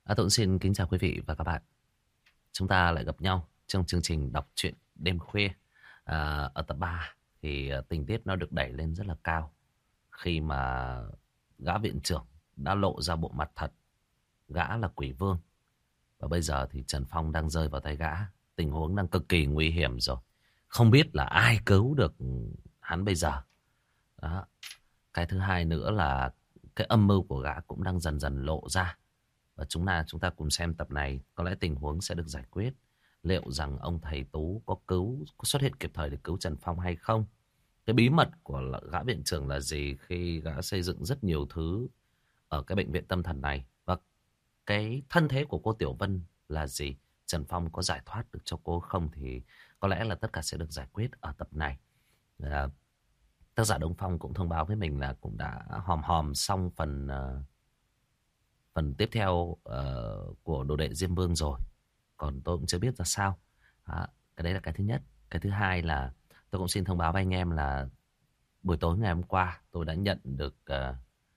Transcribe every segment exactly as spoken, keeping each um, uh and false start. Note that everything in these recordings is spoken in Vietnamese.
À, tôi cũng xin kính chào quý vị và các bạn. Chúng ta lại gặp nhau trong chương trình đọc truyện đêm khuya. À, ở tập ba thì à, tình tiết nó được đẩy lên rất là cao khi mà gã viện trưởng đã lộ ra bộ mặt thật. Gã là quỷ vương. Và bây giờ thì Trần Phong đang rơi vào tay gã. Tình huống đang cực kỳ nguy hiểm rồi. Không biết là ai cứu được hắn bây giờ. Đó. Cái thứ hai nữa là cái âm mưu của gã cũng đang dần dần lộ ra. Và chúng ta chúng ta cùng xem tập này, có lẽ tình huống sẽ được giải quyết. Liệu rằng ông thầy Tú có cứu, có xuất hiện kịp thời để cứu Trần Phong hay không? Cái bí mật của gã viện trưởng là gì khi gã xây dựng rất nhiều thứ ở cái bệnh viện tâm thần này? Và cái thân thế của cô Tiểu Vân là gì? Trần Phong có giải thoát được cho cô không? Thì có lẽ là tất cả sẽ được giải quyết ở tập này. À, tác giả Đông Phong cũng thông báo với mình là cũng đã hòm hòm xong phần... Uh, phần tiếp theo uh, của đồ đệ Diêm Vương rồi. Còn tôi cũng chưa biết ra sao. Đó, cái đấy là cái thứ nhất. Cái thứ hai là tôi cũng xin thông báo với anh em là buổi tối ngày hôm qua tôi đã nhận được uh,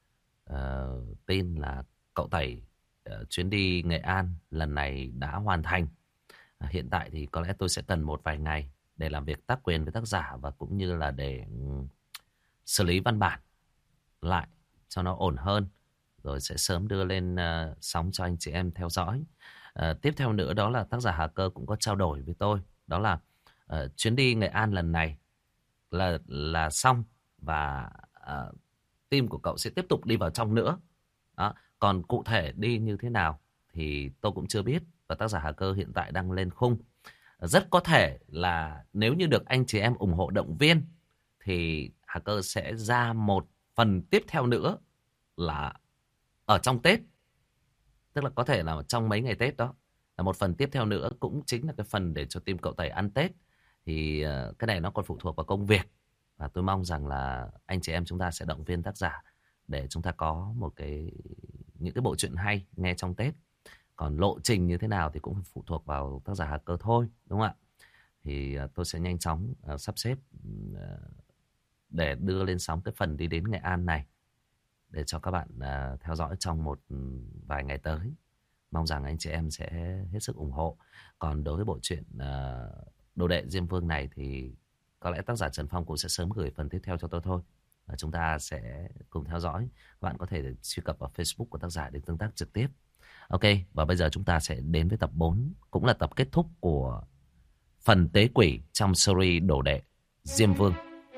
uh, tin là cậu Tẩy uh, chuyến đi Nghệ An lần này đã hoàn thành. Uh, hiện tại thì có lẽ tôi sẽ cần một vài ngày để làm việc tác quyền với tác giả và cũng như là để um, xử lý văn bản lại cho nó ổn hơn. Rồi sẽ sớm đưa lên uh, sóng cho anh chị em theo dõi. Uh, tiếp theo nữa đó là tác giả Hà Cơ cũng có trao đổi với tôi. Đó là uh, chuyến đi Nghệ An lần này là là xong. Và uh, team của cậu sẽ tiếp tục đi vào trong nữa. Đó. Còn cụ thể đi như thế nào thì tôi cũng chưa biết. Và tác giả Hà Cơ hiện tại đang lên khung. Uh, rất có thể là nếu như được anh chị em ủng hộ động viên thì Hà Cơ sẽ ra một phần tiếp theo nữa là ở trong Tết. Tức là có thể là trong mấy ngày Tết đó. Là một phần tiếp theo nữa cũng chính là cái phần để cho team cậu Tẩy ăn Tết. Thì uh, cái này nó còn phụ thuộc vào công việc. Và tôi mong rằng là anh chị em chúng ta sẽ động viên tác giả để chúng ta có một cái những cái bộ truyện hay nghe trong Tết. Còn lộ trình như thế nào thì cũng phụ thuộc vào tác giả Hà Cơ thôi, đúng không ạ? Thì uh, tôi sẽ nhanh chóng uh, sắp xếp uh, để đưa lên sóng cái phần đi đến Nghệ An này, để cho các bạn uh, theo dõi trong một vài ngày tới. Mong rằng anh chị em sẽ hết sức ủng hộ. Còn đối với bộ truyện uh, Đồ đệ Diêm Vương này thì có lẽ tác giả Trần Phong cũng sẽ sớm gửi phần tiếp theo cho tôi thôi. Và chúng ta sẽ cùng theo dõi. Các bạn có thể truy cập vào Facebook của tác giả để tương tác trực tiếp. Ok, và bây giờ chúng ta sẽ đến với tập bốn. Cũng là tập kết thúc của phần tế quỷ trong series Đồ đệ Diêm Vương.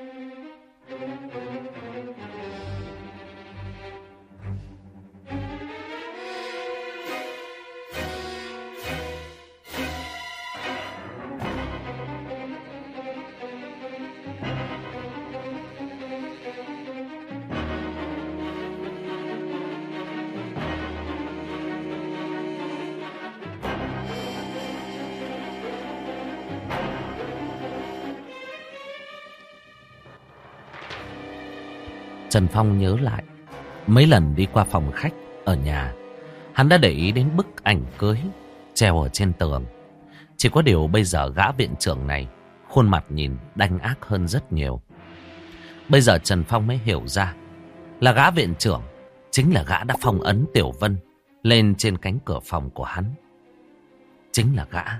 Trần Phong nhớ lại mấy lần đi qua phòng khách ở nhà, hắn đã để ý đến bức ảnh cưới treo ở trên tường. Chỉ có điều bây giờ gã viện trưởng này khuôn mặt nhìn đanh ác hơn rất nhiều. Bây giờ Trần Phong mới hiểu ra là gã viện trưởng chính là gã đã phong ấn Tiểu Vân lên trên cánh cửa phòng của hắn. Chính là gã.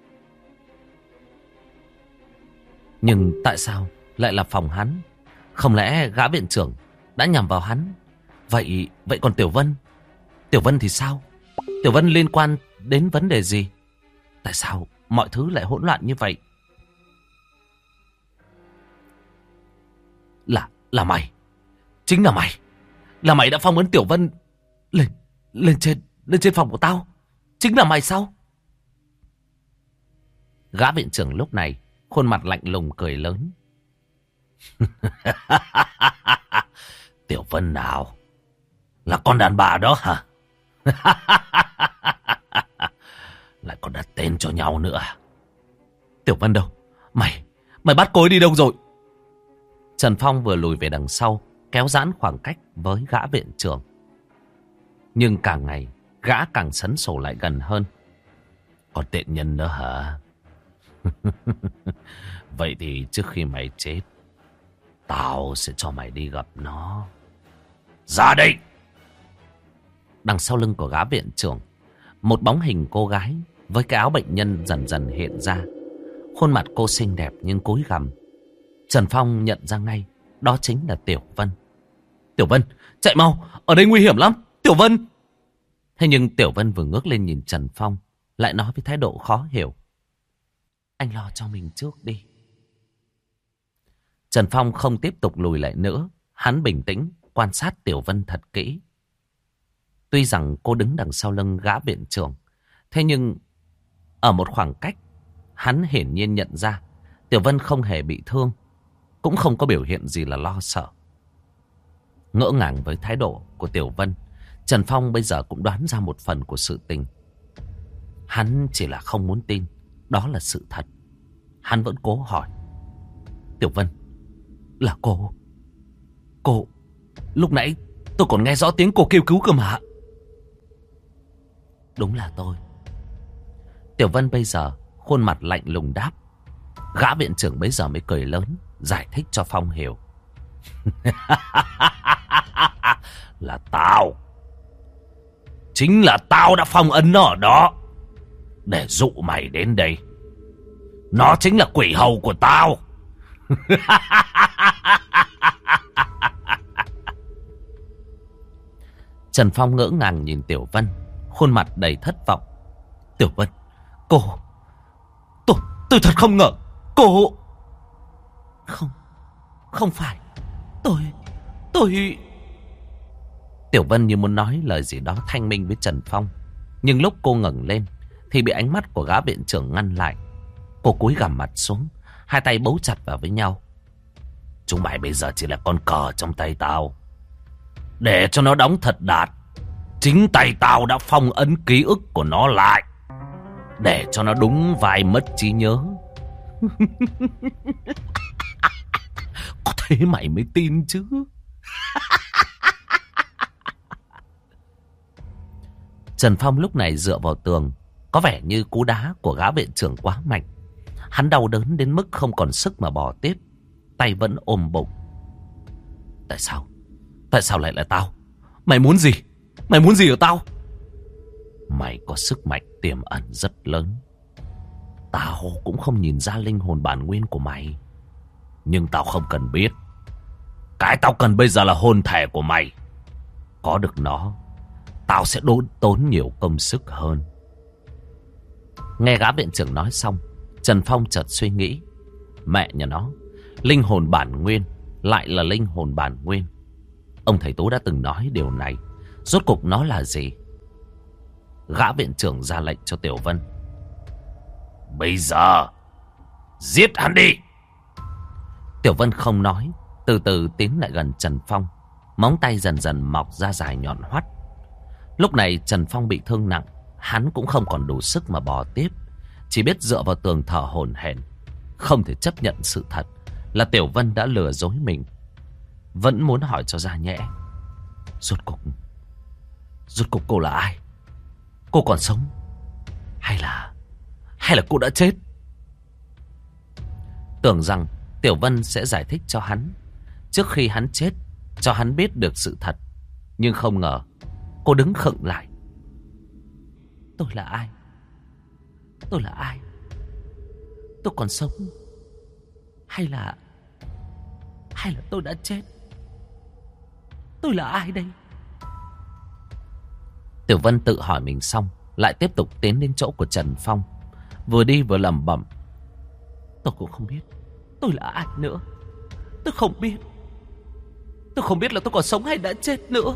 Nhưng tại sao lại là phòng hắn? Không lẽ gã viện trưởng đã nhằm vào hắn? Vậy vậy còn Tiểu Vân? Tiểu Vân thì sao? Tiểu Vân liên quan đến vấn đề gì? Tại sao mọi thứ lại hỗn loạn như vậy? Là là mày. Chính là mày. Là mày đã phong ấn Tiểu Vân lên lên trên lên trên phòng của tao. Chính là mày sao? Gã viện trưởng lúc này khuôn mặt lạnh lùng cười lớn. Tiểu Vân nào? Là con đàn bà đó hả? Lại còn đặt tên cho nhau nữa. Tiểu Vân đâu? Mày, mày bắt cô ấy đi đâu rồi? Trần Phong vừa lùi về đằng sau, kéo giãn khoảng cách với gã viện trưởng. Nhưng càng ngày, gã càng sấn sổ lại gần hơn. Còn tiện nhân nữa hả? Vậy thì trước khi mày chết, tao sẽ cho mày đi gặp nó. Ra đây! Đằng sau lưng của gã viện trưởng, Một bóng hình cô gái với cái áo bệnh nhân dần dần hiện ra. Khuôn mặt cô xinh đẹp nhưng cúi gằm. Trần Phong nhận ra ngay, đó chính là Tiểu Vân. Tiểu Vân, chạy mau, ở đây nguy hiểm lắm, Tiểu Vân. Thế nhưng Tiểu Vân vừa ngước lên nhìn Trần Phong, lại nói với thái độ khó hiểu. Anh lo cho mình trước đi. Trần Phong không tiếp tục lùi lại nữa. Hắn bình tĩnh quan sát Tiểu Vân thật kỹ. Tuy rằng cô đứng đằng sau lưng gã viện trưởng, thế nhưng ở một khoảng cách, hắn hiển nhiên nhận ra Tiểu Vân không hề bị thương, cũng không có biểu hiện gì là lo sợ. Ngỡ ngàng với thái độ của Tiểu Vân, Trần Phong bây giờ cũng đoán ra một phần của sự tình. Hắn chỉ là không muốn tin đó là sự thật. Hắn vẫn cố hỏi. Tiểu Vân, là cô? Cô, lúc nãy tôi còn nghe rõ tiếng cô kêu cứu cơ mà. Đúng là tôi. Tiểu Vân bây giờ khuôn mặt lạnh lùng đáp. Gã viện trưởng bây giờ mới cười lớn, giải thích cho Phong hiểu. Là tao. Chính là tao đã phong ấn nó ở đó, để dụ mày đến đây. Nó chính là quỷ hầu của tao. Trần Phong ngỡ ngàng nhìn Tiểu Vân, khuôn mặt đầy thất vọng. Tiểu Vân, cô... Tôi, tôi thật không ngờ, cô... Không, không phải, tôi... Tôi... Tiểu Vân như muốn nói lời gì đó thanh minh với Trần Phong. Nhưng lúc cô ngẩng lên thì bị ánh mắt của gã viện trưởng ngăn lại. Cô cúi gằm mặt xuống, hai tay bấu chặt vào với nhau. Chúng mày bây giờ chỉ là con cờ trong tay tao. Để cho nó đóng thật đạt, chính tay tao đã phong ấn ký ức của nó lại, để cho nó đúng vai mất trí nhớ. Có thế mày mới tin chứ. Trần Phong lúc này dựa vào tường, có vẻ như cú đá của gã viện trưởng quá mạnh. Hắn đau đớn đến mức không còn sức mà bò tiếp, tay vẫn ôm bụng. Tại sao? Tại sao lại là tao? Mày muốn gì? Mày muốn gì ở tao? Mày có sức mạnh tiềm ẩn rất lớn. Tao cũng không nhìn ra linh hồn bản nguyên của mày, nhưng tao không cần biết. Cái tao cần bây giờ là hồn thể của mày. Có được nó, tao sẽ đốn tốn nhiều công sức hơn. Nghe gã viện trưởng nói xong, Trần Phong chợt suy nghĩ. Mẹ nhà nó, linh hồn bản nguyên lại là linh hồn bản nguyên. Ông thầy Tú đã từng nói điều này. Rốt cục nó là gì? Gã viện trưởng ra lệnh cho Tiểu Vân. Bây giờ giết hắn đi. Tiểu Vân không nói, từ từ tiến lại gần Trần Phong. Móng tay dần dần mọc ra dài nhọn hoắt. Lúc này Trần Phong bị thương nặng, hắn cũng không còn đủ sức mà bò tiếp, chỉ biết dựa vào tường thở hổn hển, không thể chấp nhận sự thật là Tiểu Vân đã lừa dối mình. Vẫn muốn hỏi cho ra nhẽ. Rốt cục Rốt cục cô là ai? Cô còn sống Hay là Hay là cô đã chết? Tưởng rằng Tiểu Vân sẽ giải thích cho hắn trước khi hắn chết, cho hắn biết được sự thật. Nhưng không ngờ cô đứng khựng lại. Tôi là ai? Tôi là ai? Tôi còn sống Hay là Hay là tôi đã chết? Tôi là ai đây? Tiểu Vân tự hỏi mình xong, lại tiếp tục tiến đến chỗ của Trần Phong, vừa đi vừa lẩm bẩm. Tôi cũng không biết tôi là ai nữa. Tôi không biết Tôi không biết là tôi còn sống hay đã chết nữa.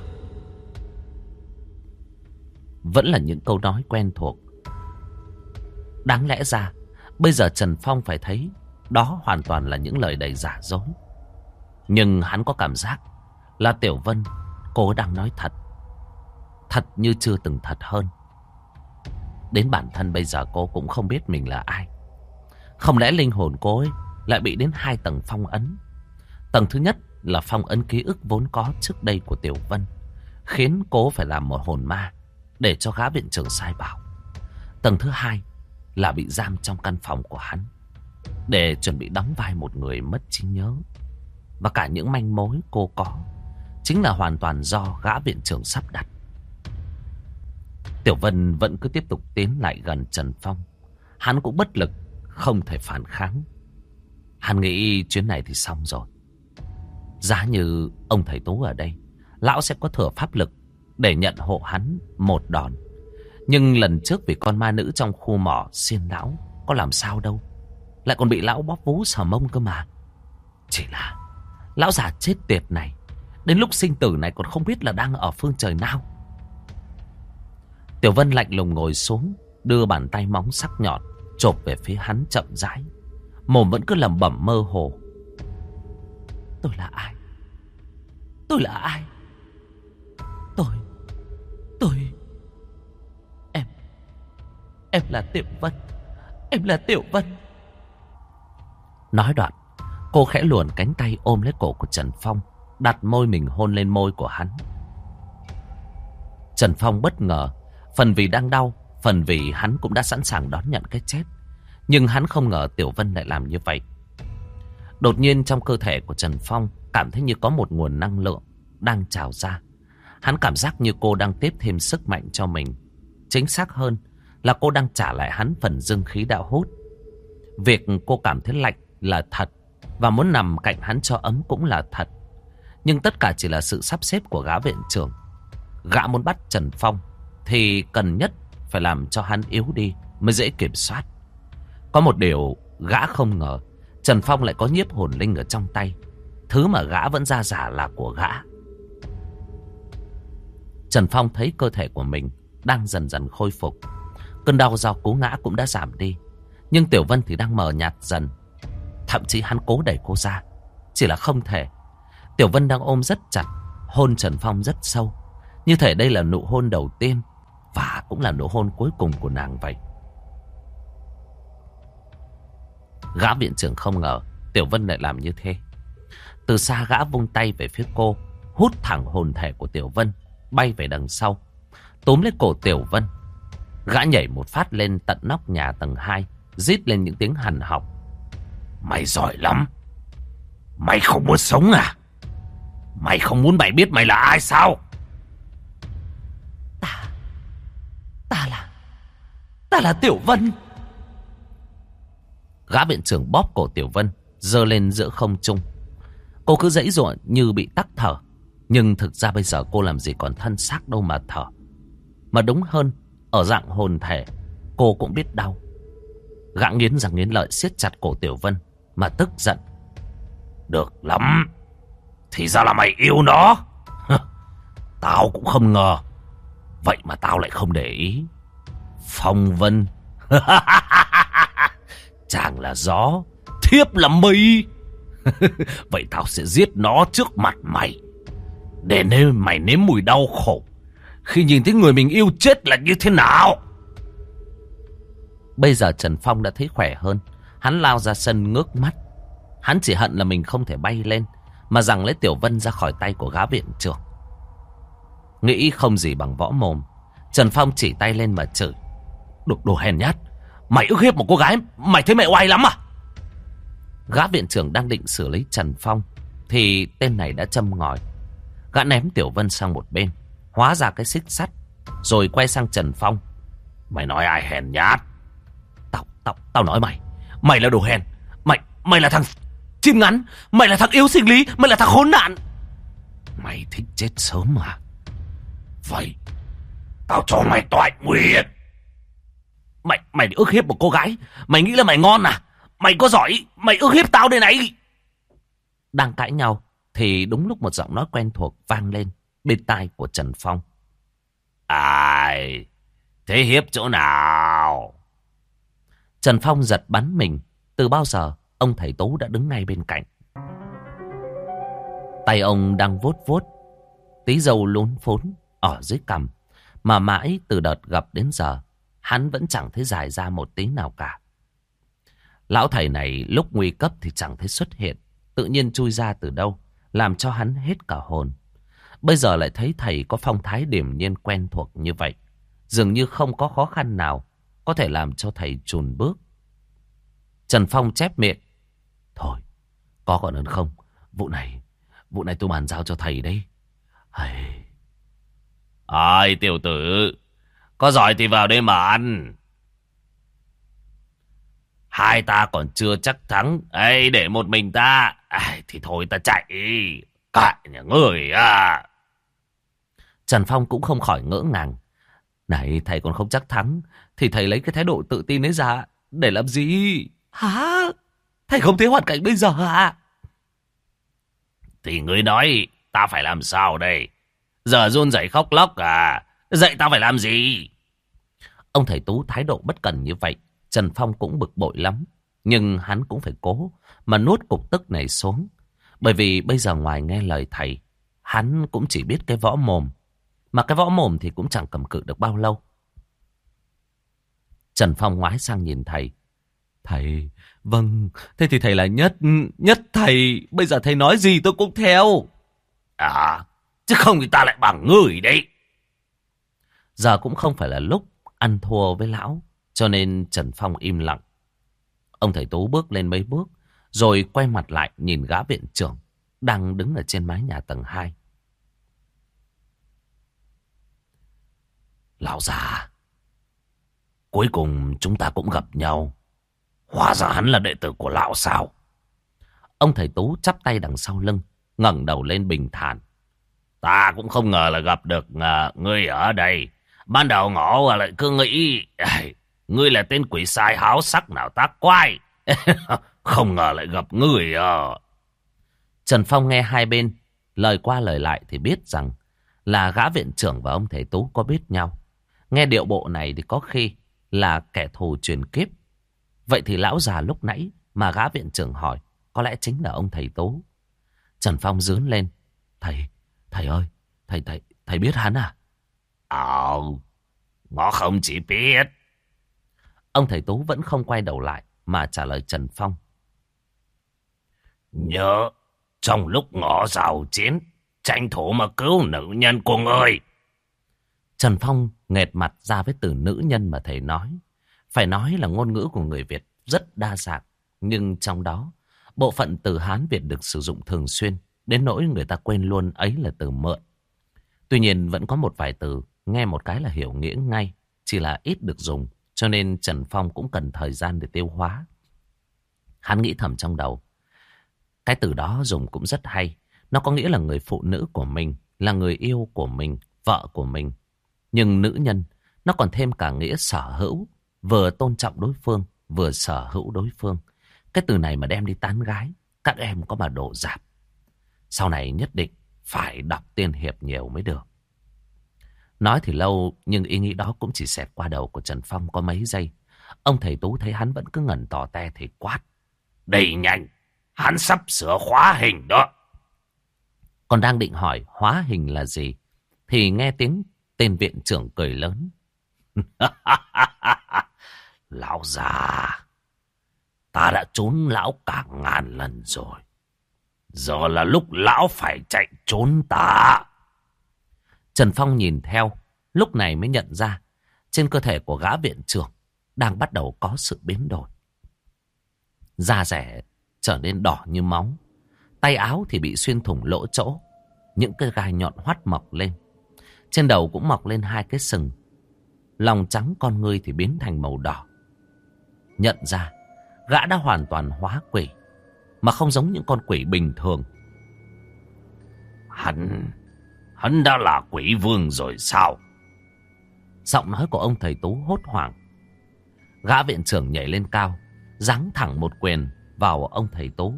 Vẫn là những câu nói quen thuộc. Đáng lẽ ra bây giờ Trần Phong phải thấy đó hoàn toàn là những lời đầy giả dối. Nhưng hắn có cảm giác là Tiểu Vân, cô đang nói thật. Thật như chưa từng thật hơn. Đến bản thân bây giờ cô cũng không biết mình là ai. Không lẽ linh hồn cô ấy lại bị đến hai tầng phong ấn? Tầng thứ nhất là phong ấn ký ức vốn có trước đây của Tiểu Vân, khiến cô phải làm một hồn ma để cho gã viện trưởng sai bảo. Tầng thứ hai là bị giam trong căn phòng của hắn, để chuẩn bị đóng vai một người mất trí nhớ. Và cả những manh mối cô có chính là hoàn toàn do gã viện trưởng sắp đặt. Tiểu Vân vẫn cứ tiếp tục tiến lại gần Trần Phong. Hắn cũng bất lực, không thể phản kháng. Hắn nghĩ chuyến này thì xong rồi. Giá như ông thầy Tú ở đây, lão sẽ có thừa pháp lực để nhận hộ hắn một đòn. Nhưng lần trước vì con ma nữ trong khu mỏ xiên lão có làm sao đâu, lại còn bị lão bóp vú sờ mông cơ mà. Chỉ là lão già chết tiệt này, đến lúc sinh tử này còn không biết là đang ở phương trời nào. Tiểu Vân lạnh lùng ngồi xuống, đưa bàn tay móng sắc nhọn chộp về phía hắn chậm rãi, mồm vẫn cứ lẩm bẩm mơ hồ. Tôi là ai? Tôi là ai? Tôi... Tôi... Em... Em là Tiểu Vân. Em là Tiểu Vân. Nói đoạn, cô khẽ luồn cánh tay ôm lấy cổ của Trần Phong, đặt môi mình hôn lên môi của hắn. Trần Phong bất ngờ, phần vì đang đau, phần vì hắn cũng đã sẵn sàng đón nhận cái chết. Nhưng hắn không ngờ Tiểu Vân lại làm như vậy. Đột nhiên trong cơ thể của Trần Phong cảm thấy như có một nguồn năng lượng đang trào ra. Hắn cảm giác như cô đang tiếp thêm sức mạnh cho mình. Chính xác hơn là cô đang trả lại hắn phần dương khí đã hút. Việc cô cảm thấy lạnh là thật, và muốn nằm cạnh hắn cho ấm cũng là thật. Nhưng tất cả chỉ là sự sắp xếp của gã viện trưởng. Gã muốn bắt Trần Phong thì cần nhất phải làm cho hắn yếu đi mới dễ kiểm soát. Có một điều gã không ngờ, Trần Phong lại có nhiếp hồn linh ở trong tay, thứ mà gã vẫn ra giả là của gã. Trần Phong thấy cơ thể của mình đang dần dần khôi phục. Cơn đau do cú ngã cũng đã giảm đi. Nhưng Tiểu Vân thì đang mờ nhạt dần. Thậm chí hắn cố đẩy cô ra, chỉ là không thể. Tiểu Vân đang ôm rất chặt, hôn Trần Phong rất sâu, như thể đây là nụ hôn đầu tiên và cũng là nụ hôn cuối cùng của nàng vậy. Gã viện trưởng không ngờ Tiểu Vân lại làm như thế. Từ xa gã vung tay về phía cô, hút thẳng hồn thể của Tiểu Vân bay về đằng sau, túm lấy cổ Tiểu Vân. Gã nhảy một phát lên tận nóc nhà tầng hai, rít lên những tiếng hằn học. Mày giỏi lắm. Mày không muốn sống à? Mày không muốn mày biết mày là ai sao? Ta Ta là Ta là Tiểu Vân. Gã viện trưởng bóp cổ Tiểu Vân, giơ lên giữa không trung. Cô cứ giãy giụa như bị tắc thở. Nhưng thực ra bây giờ cô làm gì còn thân xác đâu mà thở. Mà đúng hơn, ở dạng hồn thể, cô cũng biết đau. Gã nghiến răng nghiến lợi siết chặt cổ Tiểu Vân mà tức giận. Được lắm, thì ra là mày yêu nó. Tao cũng không ngờ. Vậy mà tao lại không để ý. Phong Vân. Chàng là gió, thiếp là mây. Vậy tao sẽ giết nó trước mặt mày, để nên mày nếm mùi đau khổ khi nhìn thấy người mình yêu chết là như thế nào. Bây giờ Trần Phong đã thấy khỏe hơn. Hắn lao ra sân ngước mắt. Hắn chỉ hận là mình không thể bay lên, mà giằng lấy Tiểu Vân ra khỏi tay của gã viện trưởng. Nghĩ không gì bằng võ mồm, Trần Phong chỉ tay lên mà chửi. Đồ, đồ hèn nhát, mày ức hiếp một cô gái, mày thấy mẹ oai lắm à? Gã viện trưởng đang định xử lý Trần Phong thì tên này đã châm ngòi. Gã ném Tiểu Vân sang một bên, hóa ra cái xích sắt, rồi quay sang Trần Phong. Mày nói ai hèn nhát? Tao, tao, tao nói mày, mày là đồ hèn. Mày, mày là thằng chim ngắn, mày là thằng yếu sinh lý, mày là thằng khốn nạn. Mày thích chết sớm mà. Vậy tao cho mày toại nguyện. Mày, mày ức hiếp một cô gái, mày nghĩ là mày ngon à? Mày có giỏi, mày ức hiếp tao đây này. Đang cãi nhau thì đúng lúc một giọng nói quen thuộc vang lên bên tai của Trần Phong. Ai? Thế hiếp chỗ nào? Trần Phong giật bắn mình. Từ bao giờ ông thầy Tú đã đứng ngay bên cạnh. Tay ông đang vuốt vuốt tí râu lún phún ở dưới cằm, mà mãi từ đợt gặp đến giờ hắn vẫn chẳng thấy dài ra một tí nào cả. Lão thầy này lúc nguy cấp thì chẳng thấy xuất hiện, tự nhiên chui ra từ đâu, làm cho hắn hết cả hồn. Bây giờ lại thấy thầy có phong thái điềm nhiên quen thuộc như vậy, dường như không có khó khăn nào có thể làm cho thầy chùn bước. Trần Phong chép miệng. Thôi, có còn hơn không, vụ này, vụ này tôi bàn giao cho thầy đấy. Ai, Ai tiểu tử, Có giỏi thì vào đây mà ăn. Hai ta còn chưa chắc thắng. Ê, để một mình ta. À, thì thôi ta chạy. Cãi nhà người à. Trần Phong cũng không khỏi ngỡ ngàng. Này, thầy còn không chắc thắng thì thầy lấy cái thái độ tự tin ấy ra để làm gì? Hả? Thầy không thấy hoàn cảnh bây giờ à? Thì ngươi nói ta phải làm sao đây? Giờ run rẩy khóc lóc à? Dạy ta phải làm gì? Ông thầy Tú thái độ bất cần như vậy, Trần Phong cũng bực bội lắm. Nhưng hắn cũng phải cố mà nuốt cục tức này xuống. Bởi vì bây giờ ngoài nghe lời thầy, hắn cũng chỉ biết cái võ mồm. Mà cái võ mồm thì cũng chẳng cầm cự được bao lâu. Trần Phong ngoái sang nhìn thầy. Thầy, vâng, thế thì thầy là nhất, nhất thầy. Bây giờ thầy nói gì tôi cũng theo. À, chứ không thì ta lại bằng người đấy. Giờ cũng không phải là lúc ăn thua với lão, cho nên Trần Phong im lặng. Ông thầy Tú bước lên mấy bước, rồi quay mặt lại nhìn gã viện trưởng đang đứng ở trên mái nhà tầng hai. Lão già, cuối cùng chúng ta cũng gặp nhau. Hóa ra hắn là đệ tử của lão sao? Ông thầy Tú chắp tay đằng sau lưng, ngẩng đầu lên bình thản. Ta cũng không ngờ là gặp được uh, ngươi ở đây. Ban đầu ngõ lại cứ nghĩ ngươi là tên quỷ sai háo sắc nào tác quái. Không ngờ lại gặp ngươi à. Trần Phong nghe hai bên lời qua lời lại thì biết rằng là gã viện trưởng và ông thầy Tú có biết nhau. Nghe điệu bộ này thì có khi là kẻ thù truyền kiếp. Vậy thì lão già lúc nãy mà gã viện trưởng hỏi có lẽ chính là ông thầy Tú. Trần Phong rướn lên. Thầy, thầy ơi, thầy, thầy, thầy biết hắn à? Ờ, nó không chỉ biết. Ông thầy Tú vẫn không quay đầu lại mà trả lời Trần Phong. Nhớ, trong lúc ngõ giàu chiến, tranh thủ mà cứu nữ nhân của người. Trần Phong nghệt mặt ra với từ nữ nhân mà thầy nói. Phải nói là ngôn ngữ của người Việt rất đa dạng. Nhưng trong đó, bộ phận từ Hán Việt được sử dụng thường xuyên, đến nỗi người ta quên luôn ấy là từ mượn. Tuy nhiên vẫn có một vài từ nghe một cái là hiểu nghĩa ngay, chỉ là ít được dùng, cho nên Trần Phong cũng cần thời gian để tiêu hóa. Hắn nghĩ thầm trong đầu, cái từ đó dùng cũng rất hay, nó có nghĩa là người phụ nữ của mình, là người yêu của mình, vợ của mình. Nhưng nữ nhân, nó còn thêm cả nghĩa sở hữu, vừa tôn trọng đối phương, vừa sở hữu đối phương. Cái từ này mà đem đi tán gái, các em có mà đổ dạp. Sau này nhất định phải đọc tiên hiệp nhiều mới được. Nói thì lâu, nhưng ý nghĩ đó cũng chỉ xẹt qua đầu của Trần Phong có mấy giây. Ông thầy Tú thấy hắn vẫn cứ ngẩn tỏ te thì quát. Đầy nhanh, hắn sắp sửa hóa hình đó. Còn đang định hỏi hóa hình là gì, thì nghe tiếng tên viện trưởng cười lớn. Lão già, ta đã trốn lão cả ngàn lần rồi. Giờ là lúc lão phải chạy trốn ta. Trần Phong nhìn theo, lúc này mới nhận ra trên cơ thể của gã viện trưởng đang bắt đầu có sự biến đổi. Da rẻ trở nên đỏ như máu, tay áo thì bị xuyên thủng lỗ chỗ, những cái gai nhọn hoắt mọc lên. Trên đầu cũng mọc lên hai cái sừng. Lòng trắng con ngươi thì biến thành màu đỏ. Nhận ra gã đã hoàn toàn hóa quỷ, mà không giống những con quỷ bình thường. Hắn, hắn đã là quỷ vương rồi sao? Giọng nói của ông thầy Tú hốt hoảng. Gã viện trưởng nhảy lên cao, giáng thẳng một quyền vào ông thầy Tú.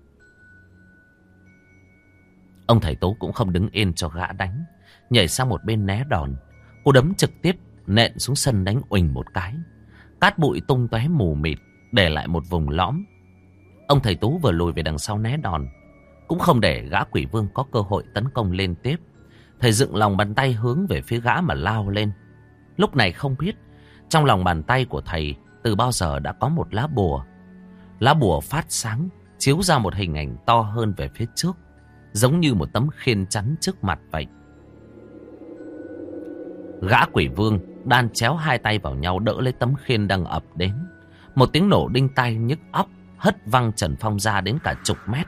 Ông thầy Tú cũng không đứng yên cho gã đánh, nhảy sang một bên né đòn. Cú đấm trực tiếp nện xuống sân đánh uỳnh một cái. Cát bụi tung tóe mù mịt, để lại một vùng lõm. Ông thầy Tú vừa lùi về đằng sau né đòn, cũng không để gã quỷ vương có cơ hội tấn công lên tiếp. Thầy dựng lòng bàn tay hướng về phía gã mà lao lên. Lúc này không biết trong lòng bàn tay của thầy từ bao giờ đã có một lá bùa. Lá bùa phát sáng, chiếu ra một hình ảnh to hơn về phía trước, giống như một tấm khiên chắn trước mặt vậy. Gã quỷ vương đan chéo hai tay vào nhau đỡ lấy tấm khiên đang ập đến. Một tiếng nổ đinh tai nhức óc hất văng Trần Phong ra đến cả chục mét.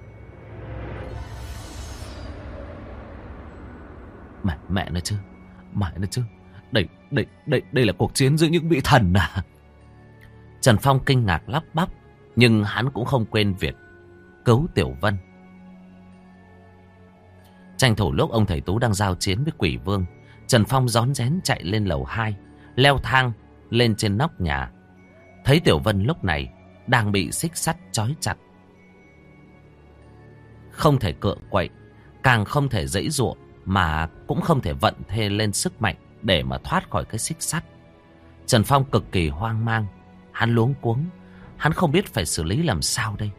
Mẹ, mẹ nó chứ, Mẹ nó chứ, đây, đây, đây, đây là cuộc chiến giữa những vị thần à? Trần Phong kinh ngạc lắp bắp, nhưng hắn cũng không quên việc cứu Tiểu Vân. Tranh thủ lúc ông thầy Tú đang giao chiến với quỷ vương, Trần Phong rón rén chạy lên lầu hai, leo thang lên trên nóc nhà. Thấy Tiểu Vân lúc này đang bị xích sắt trói chặt, không thể cựa quậy, càng không thể giãy giụa, mà cũng không thể vận thê lên sức mạnh để mà thoát khỏi cái xích sắt. Trần Phong cực kỳ hoang mang, hắn luống cuống, hắn không biết phải xử lý làm sao đây.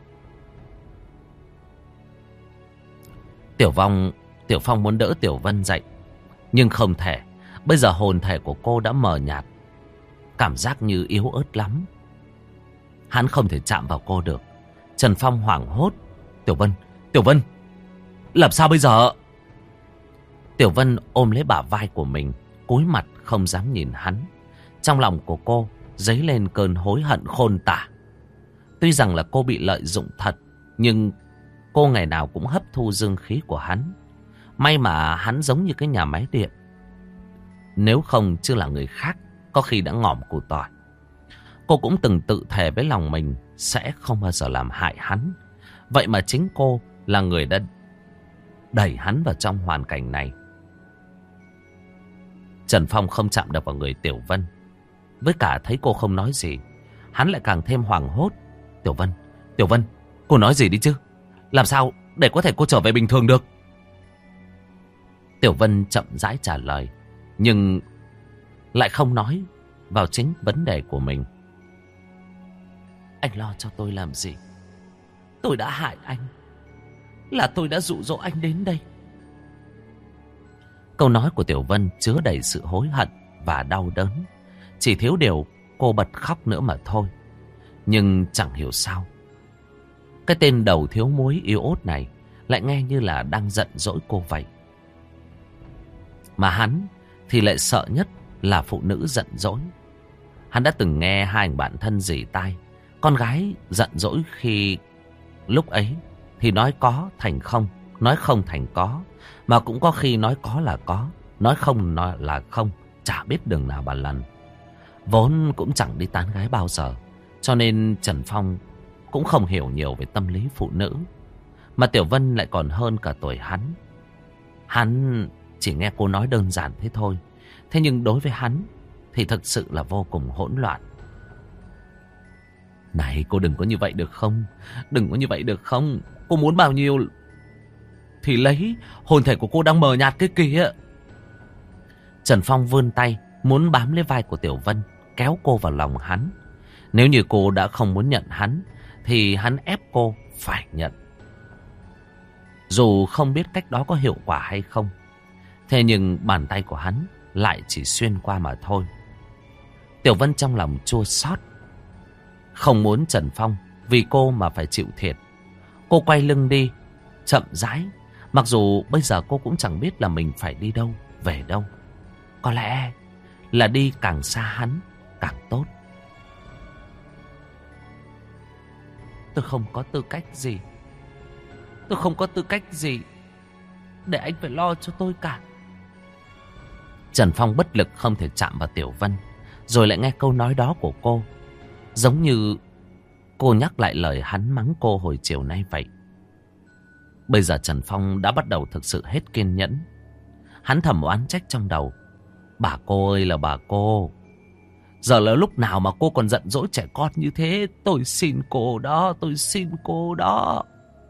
Tiểu Vong, Tiểu Phong muốn đỡ Tiểu Vân dậy, nhưng không thể. Bây giờ hồn thể của cô đã mờ nhạt, cảm giác như yếu ớt lắm. Hắn không thể chạm vào cô được. Trần Phong hoảng hốt. Tiểu Vân, Tiểu Vân, làm sao bây giờ? Tiểu Vân ôm lấy bả vai của mình, cúi mặt không dám nhìn hắn. Trong lòng của cô dấy lên cơn hối hận khôn tả. Tuy rằng là cô bị lợi dụng thật, nhưng cô ngày nào cũng hấp thu dương khí của hắn. May mà hắn giống như cái nhà máy điện. Nếu không chứ là người khác, có khi đã ngỏm củ tỏi. Cô cũng từng tự thề với lòng mình sẽ không bao giờ làm hại hắn. Vậy mà chính cô là người đã đẩy hắn vào trong hoàn cảnh này. Trần Phong không chạm được vào người Tiểu Vân. Với cả thấy cô không nói gì, hắn lại càng thêm hoảng hốt. Tiểu Vân, Tiểu Vân, cô nói gì đi chứ? Làm sao để có thể cô trở về bình thường được? Tiểu Vân chậm rãi trả lời, nhưng lại không nói vào chính vấn đề của mình. Anh lo cho tôi làm gì? Tôi đã hại anh, là tôi đã dụ dỗ anh đến đây. Câu nói của Tiểu Vân chứa đầy sự hối hận và đau đớn. Chỉ thiếu điều cô bật khóc nữa mà thôi. Nhưng chẳng hiểu sao, cái tên đầu thiếu muối yếu ớt này lại nghe như là đang giận dỗi cô vậy. Mà hắn thì lại sợ nhất là phụ nữ giận dỗi. Hắn đã từng nghe hai anh bạn thân rỉ tai, con gái giận dỗi khi lúc ấy thì nói có thành không, nói không thành có, mà cũng có khi nói có là có, nói không nói là không, chả biết đường nào bàn lần. Vốn cũng chẳng đi tán gái bao giờ, cho nên Trần Phong cũng không hiểu nhiều về tâm lý phụ nữ. Mà Tiểu Vân lại còn hơn cả tuổi hắn. Hắn chỉ nghe cô nói đơn giản thế thôi, thế nhưng đối với hắn thì thực sự là vô cùng hỗn loạn. Này, cô đừng có như vậy được không? Đừng có như vậy được không? Cô muốn bao nhiêu thì lấy, hồn thể của cô đang mờ nhạt cái kìa. Trần Phong vươn tay muốn bám lấy vai của Tiểu Vân, kéo cô vào lòng hắn. Nếu như cô đã không muốn nhận hắn, thì hắn ép cô phải nhận. Dù không biết cách đó có hiệu quả hay không, thế nhưng bàn tay của hắn lại chỉ xuyên qua mà thôi. Tiểu Vân trong lòng chua xót, không muốn Trần Phong vì cô mà phải chịu thiệt. Cô quay lưng đi, chậm rãi. Mặc dù bây giờ cô cũng chẳng biết là mình phải đi đâu, về đâu. Có lẽ là đi càng xa hắn càng tốt. Tôi không có tư cách gì, tôi không có tư cách gì để anh phải lo cho tôi cả. Trần Phong bất lực không thể chạm vào Tiểu Vân. Rồi lại nghe câu nói đó của cô, giống như cô nhắc lại lời hắn mắng cô hồi chiều nay vậy. Bây giờ Trần Phong đã bắt đầu thực sự hết kiên nhẫn. Hắn thầm oán trách trong đầu. Bà cô ơi là bà cô, giờ là lúc nào mà cô còn giận dỗi trẻ con như thế? Tôi xin cô đó, tôi xin cô đó.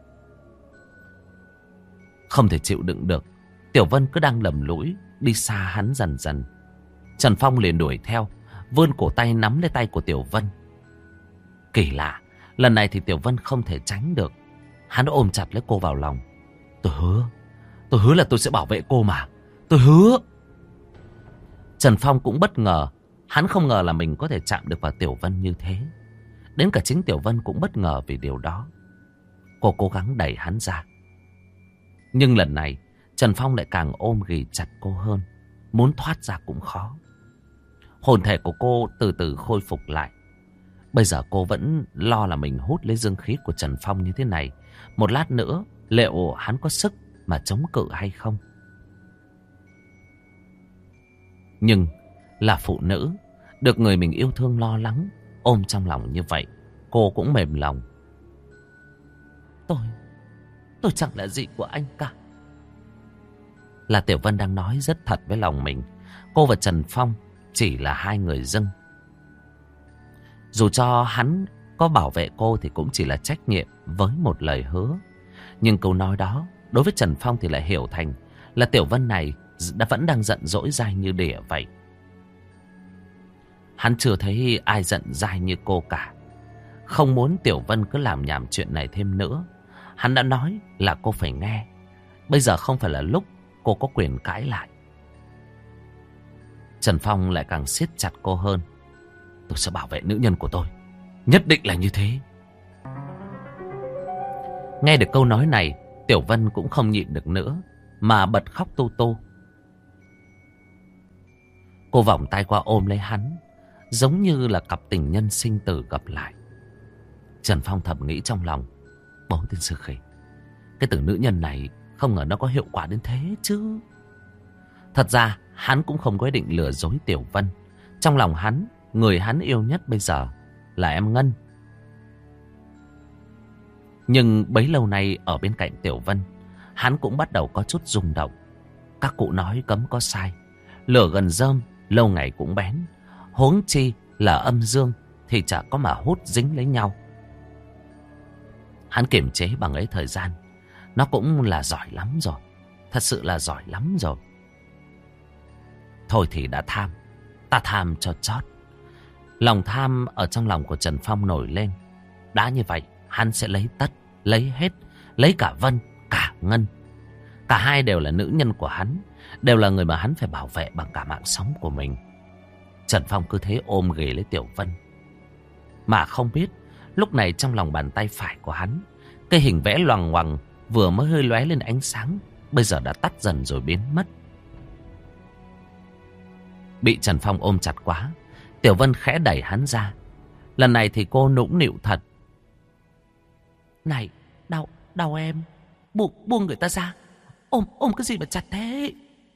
Không thể chịu đựng được, Tiểu Vân cứ đang lầm lũi đi xa hắn dần dần. Trần Phong liền đuổi theo, vươn cổ tay nắm lấy tay của Tiểu Vân. Kỳ lạ, lần này thì Tiểu Vân không thể tránh được. Hắn ôm chặt lấy cô vào lòng. Tôi hứa, tôi hứa là tôi sẽ bảo vệ cô mà, tôi hứa. Trần Phong cũng bất ngờ. Hắn không ngờ là mình có thể chạm được vào Tiểu Vân như thế. Đến cả chính Tiểu Vân cũng bất ngờ vì điều đó. Cô cố gắng đẩy hắn ra, nhưng lần này Trần Phong lại càng ôm ghì chặt cô hơn. Muốn thoát ra cũng khó. Hồn thể của cô từ từ khôi phục lại. Bây giờ cô vẫn lo là mình hút lấy dương khí của Trần Phong như thế này, một lát nữa liệu hắn có sức mà chống cự hay không. Nhưng là phụ nữ, được người mình yêu thương lo lắng, ôm trong lòng như vậy, cô cũng mềm lòng. Tôi, tôi chẳng là gì của anh cả. Là Tiểu Vân đang nói rất thật với lòng mình. Cô và Trần Phong chỉ là hai người dưng. Dù cho hắn có bảo vệ cô thì cũng chỉ là trách nhiệm với một lời hứa. Nhưng câu nói đó đối với Trần Phong thì lại hiểu thành là Tiểu Vân này đã vẫn đang giận dỗi dai như đỉa vậy. Hắn chưa thấy ai giận dai như cô cả. Không muốn Tiểu Vân cứ làm nhảm chuyện này thêm nữa. Hắn đã nói là cô phải nghe. Bây giờ không phải là lúc cô có quyền cãi lại. Trần Phong lại càng siết chặt cô hơn. Tôi sẽ bảo vệ nữ nhân của tôi. Nhất định là như thế. Nghe được câu nói này, Tiểu Vân cũng không nhịn được nữa, mà bật khóc tu tu. Cô vòng tay qua ôm lấy hắn, giống như là cặp tình nhân sinh tử gặp lại. Trần Phong thầm nghĩ trong lòng, bố tên sư khỉ, cái từ nữ nhân này không ngờ nó có hiệu quả đến thế chứ. Thật ra hắn cũng không có ý định lừa dối Tiểu Vân. Trong lòng hắn, người hắn yêu nhất bây giờ là em Ngân. Nhưng bấy lâu nay ở bên cạnh Tiểu Vân, hắn cũng bắt đầu có chút rung động. Các cụ nói cấm có sai, lửa gần rơm lâu ngày cũng bén. Huống chi là âm dương thì chả có mà hút dính lấy nhau. Hắn kiềm chế bằng ấy thời gian, nó cũng là giỏi lắm rồi. Thật sự là giỏi lắm rồi. Thôi thì đã tham, ta tham cho chót. Lòng tham ở trong lòng của Trần Phong nổi lên. Đã như vậy, hắn sẽ lấy tất, lấy hết, lấy cả Vân, cả Ngân. Cả hai đều là nữ nhân của hắn, đều là người mà hắn phải bảo vệ bằng cả mạng sống của mình. Trần Phong cứ thế ôm ghì lấy Tiểu Vân. Mà không biết, lúc này trong lòng bàn tay phải của hắn, cái hình vẽ loằng ngoằng vừa mới hơi lóe lên ánh sáng, bây giờ đã tắt dần rồi biến mất. Bị Trần Phong ôm chặt quá, Tiểu Vân khẽ đẩy hắn ra. Lần này thì cô nũng nịu thật. Này, đau, đau em. Buông, buông người ta ra. Ôm, ôm cái gì mà chặt thế?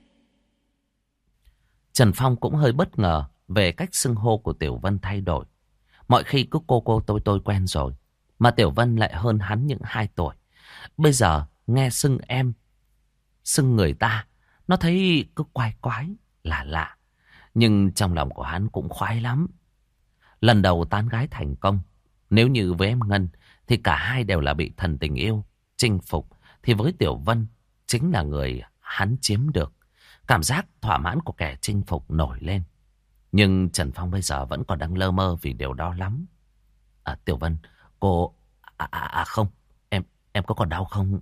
Trần Phong cũng hơi bất ngờ về cách xưng hô của Tiểu Vân thay đổi. Mọi khi cứ cô cô tôi tôi quen rồi. Mà Tiểu Vân lại hơn hắn những hai tuổi. Bây giờ nghe xưng em, xưng người ta, nó thấy cứ quái quái, lạ lạ. Nhưng trong lòng của hắn cũng khoái lắm. Lần đầu tán gái thành công, nếu như với em Ngân thì cả hai đều là bị thần tình yêu chinh phục, thì với Tiểu Vân chính là người hắn chiếm được. Cảm giác thỏa mãn của kẻ chinh phục nổi lên. Nhưng Trần Phong bây giờ vẫn còn đang lơ mơ vì điều đó lắm. À, Tiểu Vân, cô... À, à, à không, em em có còn đau không?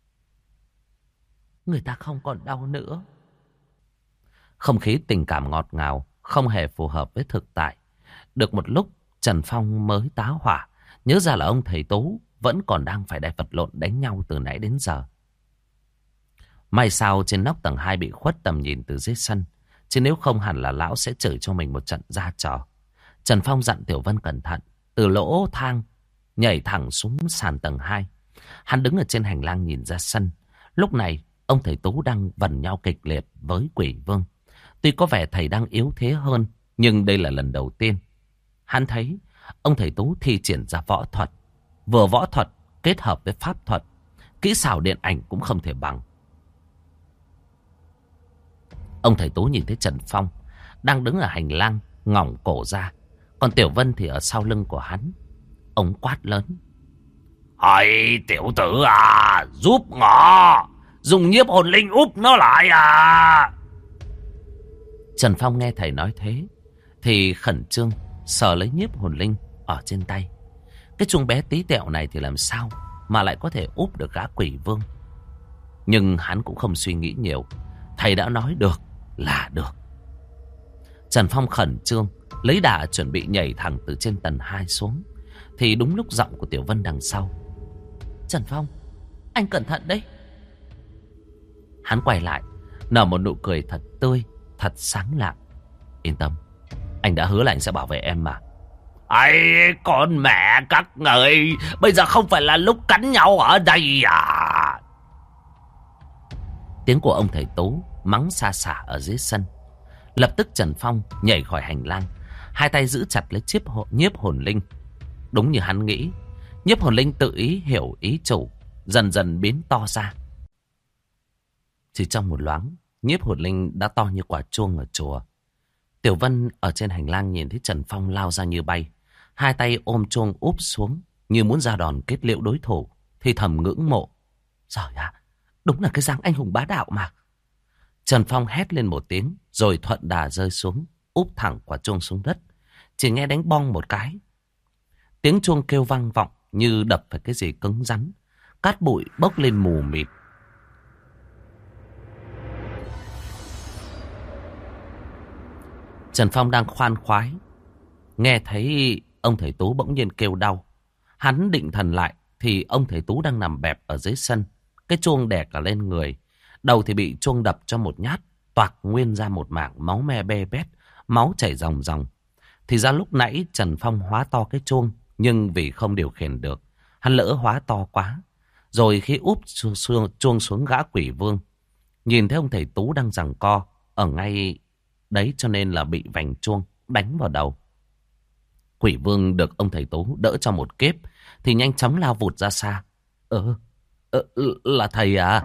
Người ta không còn đau nữa. Không khí tình cảm ngọt ngào, không hề phù hợp với thực tại. Được một lúc, Trần Phong mới tá hỏa, nhớ ra là ông thầy Tú vẫn còn đang phải đại vật lộn đánh nhau từ nãy đến giờ. May sao trên nóc tầng hai bị khuất tầm nhìn từ dưới sân, chứ nếu không hẳn là lão sẽ chửi cho mình một trận ra trò. Trần Phong dặn Tiểu Vân cẩn thận, từ lỗ thang nhảy thẳng xuống sàn tầng hai. Hắn đứng ở trên hành lang nhìn ra sân. Lúc này ông thầy Tú đang vần nhau kịch liệt với Quỷ Vương. Tuy có vẻ thầy đang yếu thế hơn, nhưng đây là lần đầu tiên hắn thấy ông thầy Tú thi triển ra võ thuật. Vừa võ thuật kết hợp với pháp thuật, kỹ xảo điện ảnh cũng không thể bằng. Ông thầy Tú nhìn thấy Trần Phong đang đứng ở hành lang ngỏng cổ ra, còn Tiểu Vân thì ở sau lưng của hắn. Ông quát lớn: "Hỡi tiểu tử à, giúp ngọ, dùng nhiếp hồn linh úp nó lại à!" Trần Phong nghe thầy nói thế thì khẩn trương sờ lấy nhiếp hồn linh ở trên tay. Cái chuông bé tí tẹo này thì làm sao mà lại có thể úp được gã Quỷ Vương. Nhưng hắn cũng không suy nghĩ nhiều, thầy đã nói được là được. Trần Phong khẩn trương lấy đà chuẩn bị nhảy thẳng từ trên tầng hai xuống, thì đúng lúc giọng của Tiểu Vân đằng sau: "Trần Phong, anh cẩn thận đấy." Hắn quay lại, nở một nụ cười thật tươi, thật sáng lạng. "Yên tâm, anh đã hứa là anh sẽ bảo vệ em mà." "Ấy, con mẹ các người, bây giờ không phải là lúc cắn nhau ở đây à?" Tiếng của ông thầy Tú mắng xa xả ở dưới sân. Lập tức Trần Phong nhảy khỏi hành lang, hai tay giữ chặt lấy chiếc hộ, nhiếp hồn linh. Đúng như hắn nghĩ, nhiếp hồn linh tự ý hiểu ý chủ, dần dần biến to ra. Chỉ trong một loáng, nhiếp hồn linh đã to như quả chuông ở chùa. Tiểu Vân ở trên hành lang nhìn thấy Trần Phong lao ra như bay, hai tay ôm chuông úp xuống như muốn ra đòn kết liễu đối thủ, thì thầm ngưỡng mộ. Giời ạ, đúng là cái dáng anh hùng bá đạo mà. Trần Phong hét lên một tiếng, rồi thuận đà rơi xuống, úp thẳng quả chuông xuống đất. Chỉ nghe đánh bong một cái, tiếng chuông kêu vang vọng như đập phải cái gì cứng rắn. Cát bụi bốc lên mù mịt. Trần Phong đang khoan khoái, nghe thấy ông thầy Tú bỗng nhiên kêu đau. Hắn định thần lại thì ông thầy Tú đang nằm bẹp ở dưới sân. Cái chuông đè cả lên người, đầu thì bị chuông đập cho một nhát, toạc nguyên ra một mảng máu me be bét, máu chảy ròng ròng. Thì ra lúc nãy Trần Phong hóa to cái chuông, nhưng vì không điều khiển được, hắn lỡ hóa to quá. Rồi khi úp chuông xuống gã quỷ vương, nhìn thấy ông thầy Tú đang giằng co ở ngay đấy, cho nên là bị vành chuông đánh vào đầu. Quỷ vương được ông thầy Tú đỡ cho một kiếp thì nhanh chóng lao vụt ra xa. Ờ, ờ là thầy à?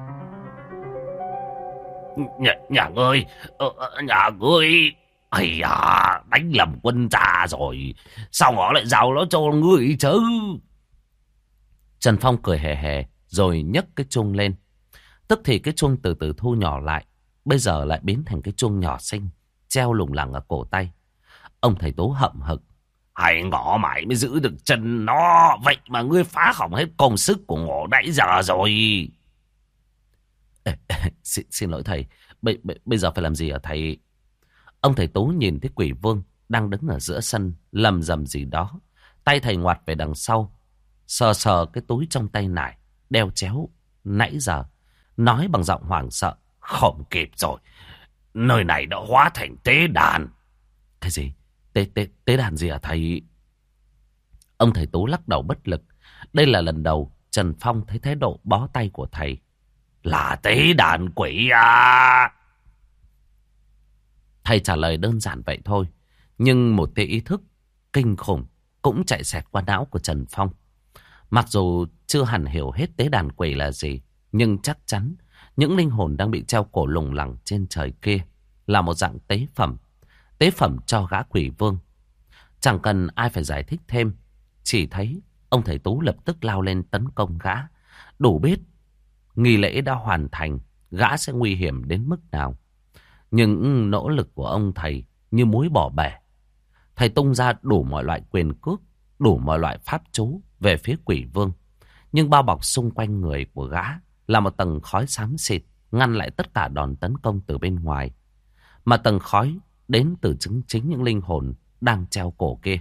Nhà, nhà ngươi, ờ, nhà ngươi, ây à, đánh lầm quân già rồi. Sao họ lại giao nó cho ngươi chứ? Trần Phong cười hề hề rồi nhấc cái chuông lên. Tức thì cái chuông từ từ thu nhỏ lại, bây giờ lại biến thành cái chuông nhỏ xinh, treo lủng lẳng ở cổ tay. Ông thầy Tú hậm hực. Hay ngỏ mày mới giữ được chân nó, vậy mà ngươi phá hỏng hết công sức của ngỏ nãy giờ rồi. Ê, ê, xin, xin lỗi thầy, bây, bây, bây giờ phải làm gì hả thầy? Ông thầy Tú nhìn thấy quỷ vương đang đứng ở giữa sân lầm rầm gì đó. Tay thầy ngoặt về đằng sau, sờ sờ cái túi trong tay nải đeo chéo nãy giờ, nói bằng giọng hoảng sợ. Không kịp rồi, nơi này đã hóa thành tế đàn. Cái gì? Tế, tế, tế đàn gì hả thầy? Ông thầy Tú lắc đầu bất lực. Đây là lần đầu Trần Phong thấy thái độ bó tay của thầy. Là tế đàn quỷ à? Thầy trả lời đơn giản vậy thôi, nhưng một tia ý thức kinh khủng cũng chạy xẹt qua não của Trần Phong. Mặc dù chưa hẳn hiểu hết tế đàn quỷ là gì, nhưng chắc chắn những linh hồn đang bị treo cổ lủng lẳng trên trời kia là một dạng tế phẩm. Tế phẩm cho gã quỷ vương. Chẳng cần ai phải giải thích thêm, chỉ thấy ông thầy Tú lập tức lao lên tấn công gã. Đủ biết nghi lễ đã hoàn thành, gã sẽ nguy hiểm đến mức nào. Nhưng nỗ lực của ông thầy như muối bỏ bể. Thầy tung ra đủ mọi loại quyền cước, đủ mọi loại pháp chú về phía quỷ vương. Nhưng bao bọc xung quanh người của gã là một tầng khói xám xịt, ngăn lại tất cả đòn tấn công từ bên ngoài. Mà tầng khói đến từ chính, chính những linh hồn đang treo cổ kia.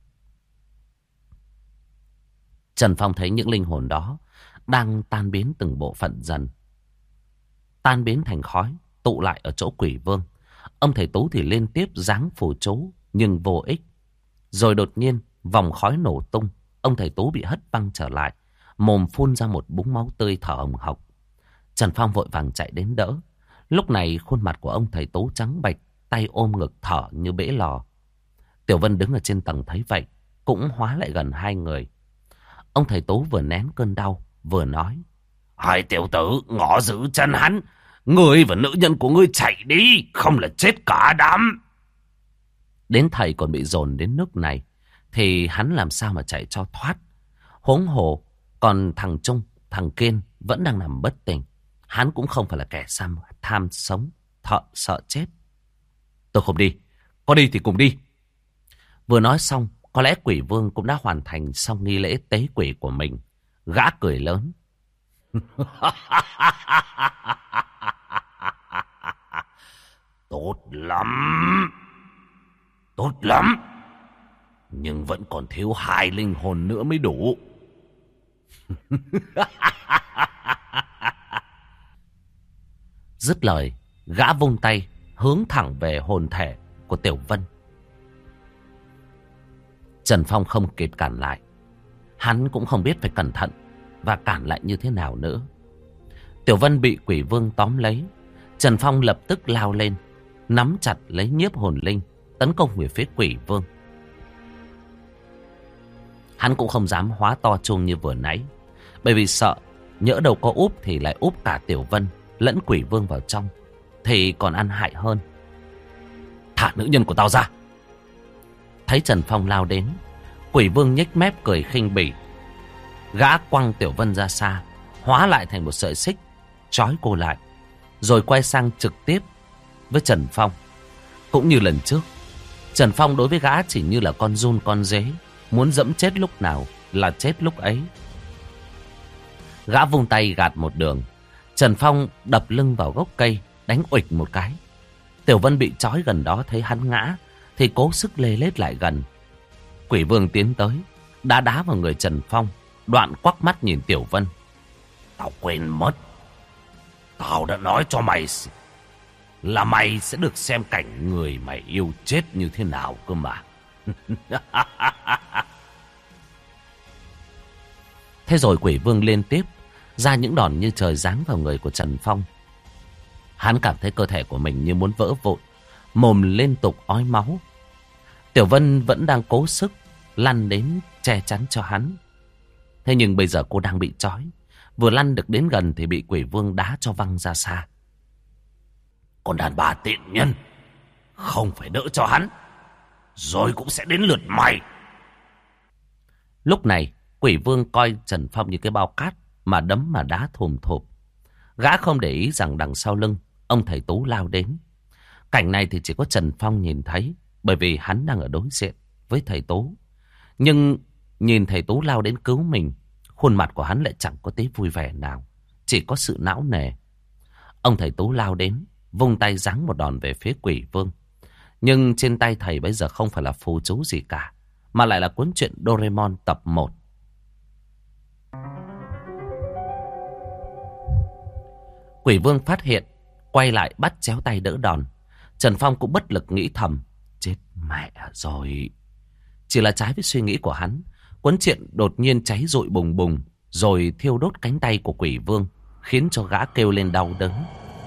Trần Phong thấy những linh hồn đó đang tan biến từng bộ phận dần. Tan biến thành khói, tụ lại ở chỗ quỷ vương. Ông thầy Tú thì liên tiếp giáng phù chú, nhưng vô ích. Rồi đột nhiên, vòng khói nổ tung. Ông thầy Tú bị hất văng trở lại, mồm phun ra một búng máu tươi thở hồng hộc. Trần Phong vội vàng chạy đến đỡ. Lúc này khuôn mặt của ông thầy Tú trắng bệch, tay ôm ngực thở như bể lò. Tiểu Vân đứng ở trên tầng thấy vậy, cũng hóa lại gần hai người. Ông thầy Tú vừa nén cơn đau, vừa nói. Hai tiểu tử, ngỏ giữ chân hắn. Ngươi và nữ nhân của ngươi chạy đi, không là chết cả đám. Đến thầy còn bị dồn đến nước này, thì hắn làm sao mà chạy cho thoát. Huống hồ, còn thằng Trung, thằng Kiên vẫn đang nằm bất tỉnh. Hắn cũng không phải là kẻ tham, tham sống, thợ sợ chết. Tôi không đi, có đi thì cùng đi. Vừa nói xong, có lẽ quỷ vương cũng đã hoàn thành xong nghi lễ tế quỷ của mình. Gã cười lớn. Tốt lắm, tốt lắm. Nhưng vẫn còn thiếu hai linh hồn nữa mới đủ. Dứt lời, gã vung tay hướng thẳng về hồn thể của Tiểu Vân. Trần Phong không kịp cản lại. Hắn cũng không biết phải cẩn thận và cản lại như thế nào nữa. Tiểu Vân bị quỷ vương tóm lấy. Trần Phong lập tức lao lên, nắm chặt lấy nhiếp hồn linh, tấn công về phía quỷ vương. Hắn cũng không dám hóa to chuông như vừa nãy, bởi vì sợ nhỡ đâu có úp thì lại úp cả Tiểu Vân lẫn quỷ vương vào trong, thì còn ăn hại hơn. Thả nữ nhân của tao ra. Thấy Trần Phong lao đến, quỷ vương nhếch mép cười khinh bỉ. Gã quăng Tiểu Vân ra xa, hóa lại thành một sợi xích, trói cô lại, rồi quay sang trực tiếp với Trần Phong. Cũng như lần trước, Trần Phong đối với gã chỉ như là con giun con dế, muốn dẫm chết lúc nào là chết lúc ấy. Gã vung tay gạt một đường, Trần Phong đập lưng vào gốc cây, đánh uịch một cái. Tiểu Vân bị trói gần đó thấy hắn ngã thì cố sức lê lết lại gần. Quỷ vương tiến tới, đá đá vào người Trần Phong, đoạn quắc mắt nhìn Tiểu Vân. Tao quên mất, tao đã nói cho mày là mày sẽ được xem cảnh người mày yêu chết như thế nào cơ mà. Thế rồi quỷ vương liên tiếp ra những đòn như trời giáng vào người của Trần Phong. Hắn cảm thấy cơ thể của mình như muốn vỡ vụn, mồm liên tục ói máu. Tiểu Vân vẫn đang cố sức lăn đến che chắn cho hắn. Thế nhưng bây giờ cô đang bị trói, vừa lăn được đến gần thì bị quỷ vương đá cho văng ra xa. Còn đàn bà tiện nhân, không phải đỡ cho hắn, rồi cũng sẽ đến lượt mày. Lúc này quỷ vương coi Trần Phong như cái bao cát mà đấm mà đá thùm thụp. Gã không để ý rằng đằng sau lưng ông thầy Tú lao đến. Cảnh này thì chỉ có Trần Phong nhìn thấy, bởi vì hắn đang ở đối diện với thầy Tú. Nhưng nhìn thầy Tú lao đến cứu mình, khuôn mặt của hắn lại chẳng có tí vui vẻ nào, chỉ có sự não nề. Ông thầy Tú lao đến, vung tay giáng một đòn về phía quỷ vương. Nhưng trên tay thầy bây giờ không phải là phù chú gì cả, mà lại là cuốn truyện Doraemon tập một. Quỷ vương phát hiện, quay lại bắt chéo tay đỡ đòn. Trần Phong cũng bất lực nghĩ thầm, chết mẹ rồi. Chỉ là trái với suy nghĩ của hắn, cuốn truyện đột nhiên cháy rụi bùng bùng, rồi thiêu đốt cánh tay của quỷ vương, khiến cho gã kêu lên đau đớn.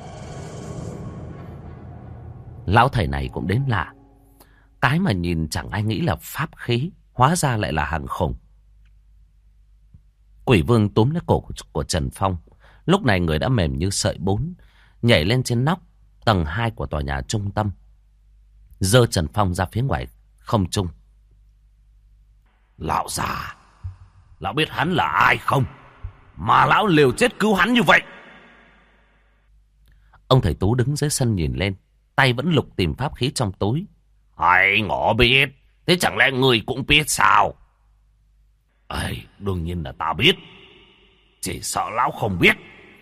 Lão thầy này cũng đến lạ. Cái mà nhìn chẳng ai nghĩ là pháp khí, hóa ra lại là hàng khủng. Quỷ vương túm lấy cổ của Trần Phong. Lúc này người đã mềm như sợi bún, nhảy lên trên nóc tầng hai của tòa nhà trung tâm, giơ Trần Phong ra phía ngoài không trung. Lão già, lão biết hắn là ai không, mà lão liều chết cứu hắn như vậy? Ông thầy Tú đứng dưới sân nhìn lên, tay vẫn lục tìm pháp khí trong túi. Ai ngỏ biết, thế chẳng lẽ người cũng biết sao? Ây, đương nhiên là ta biết, chỉ sợ lão không biết.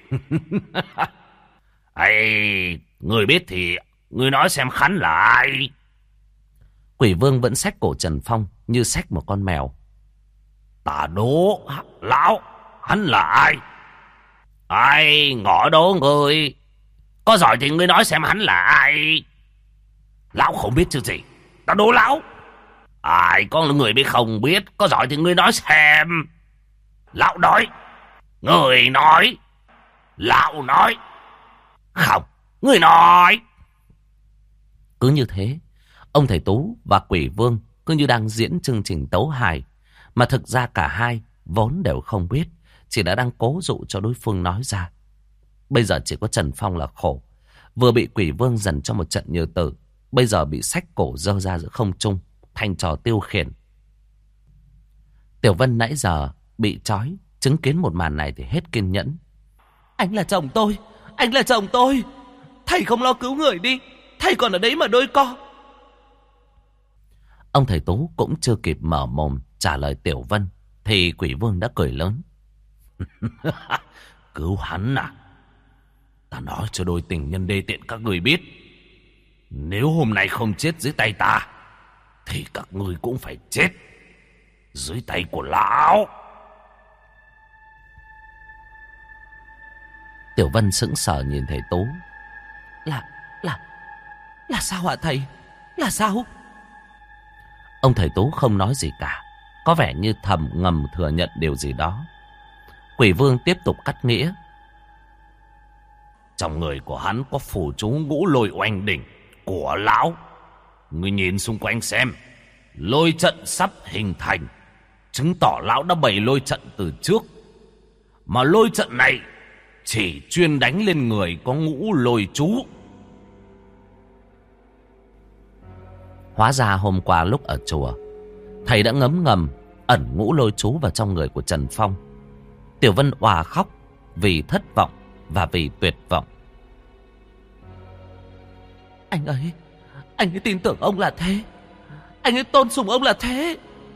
Ây, người biết thì người nói xem hắn là ai? Quỷ vương vẫn xách cổ Trần Phong như xách một con mèo. Ta đố lão, hắn là ai? Ai ngỏ đố người? Có giỏi thì ngươi nói xem hắn là ai? Lão không biết chứ gì, ta đố lão. Ai có người biết không biết, có giỏi thì ngươi nói xem. Lão nói, người nói, lão nói. Không, người nói. Cứ như thế, ông thầy Tú và quỷ vương cứ như đang diễn chương trình tấu hài, mà thực ra cả hai vốn đều không biết, chỉ đã đang cố dụ cho đối phương nói ra. Bây giờ chỉ có Trần Phong là khổ, vừa bị quỷ vương dần cho một trận như tử, bây giờ bị xách cổ giơ ra giữa không trung, thành trò tiêu khiển. Tiểu Vân nãy giờ bị trói, chứng kiến một màn này thì hết kiên nhẫn. Anh là chồng tôi, anh là chồng tôi, thầy không lo cứu người đi, thầy còn ở đấy mà đôi co. Ông thầy Tú cũng chưa kịp mở mồm trả lời Tiểu Vân thì quỷ vương đã cười lớn. Cứu hắn à? Ta nói cho đôi tình nhân đê tiện các người biết, nếu hôm nay không chết dưới tay ta thì các ngươi cũng phải chết dưới tay của lão. Tiểu Vân sững sờ nhìn thầy Tú. Là, là, là sao hả thầy? Là sao? Ông thầy Tú không nói gì cả, có vẻ như thầm ngầm thừa nhận điều gì đó. Quỷ vương tiếp tục cắt nghĩa. Trong người của hắn có phù chú ngũ lôi oanh đỉnh, của lão. Ngươi nhìn xung quanh xem. Lôi trận sắp hình thành, chứng tỏ lão đã bày lôi trận từ trước. Mà lôi trận này chỉ chuyên đánh lên người có ngũ lôi chú. Hóa ra hôm qua lúc ở chùa, thầy đã ngấm ngầm ẩn ngũ lôi chú vào trong người của Trần Phong. Tiểu Vân òa khóc vì thất vọng và vì tuyệt vọng. Anh ấy, anh ấy tin tưởng ông là thế. Anh ấy tôn sùng ông là thế.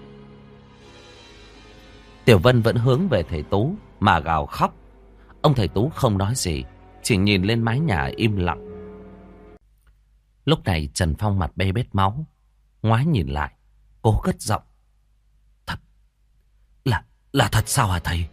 Tiểu Vân vẫn hướng về thầy Tú mà gào khóc. Ông thầy Tú không nói gì, chỉ nhìn lên mái nhà im lặng. Lúc này Trần Phong mặt bê bết máu, ngoái nhìn lại, cố cất giọng. Thật, là, là thật sao hả thầy?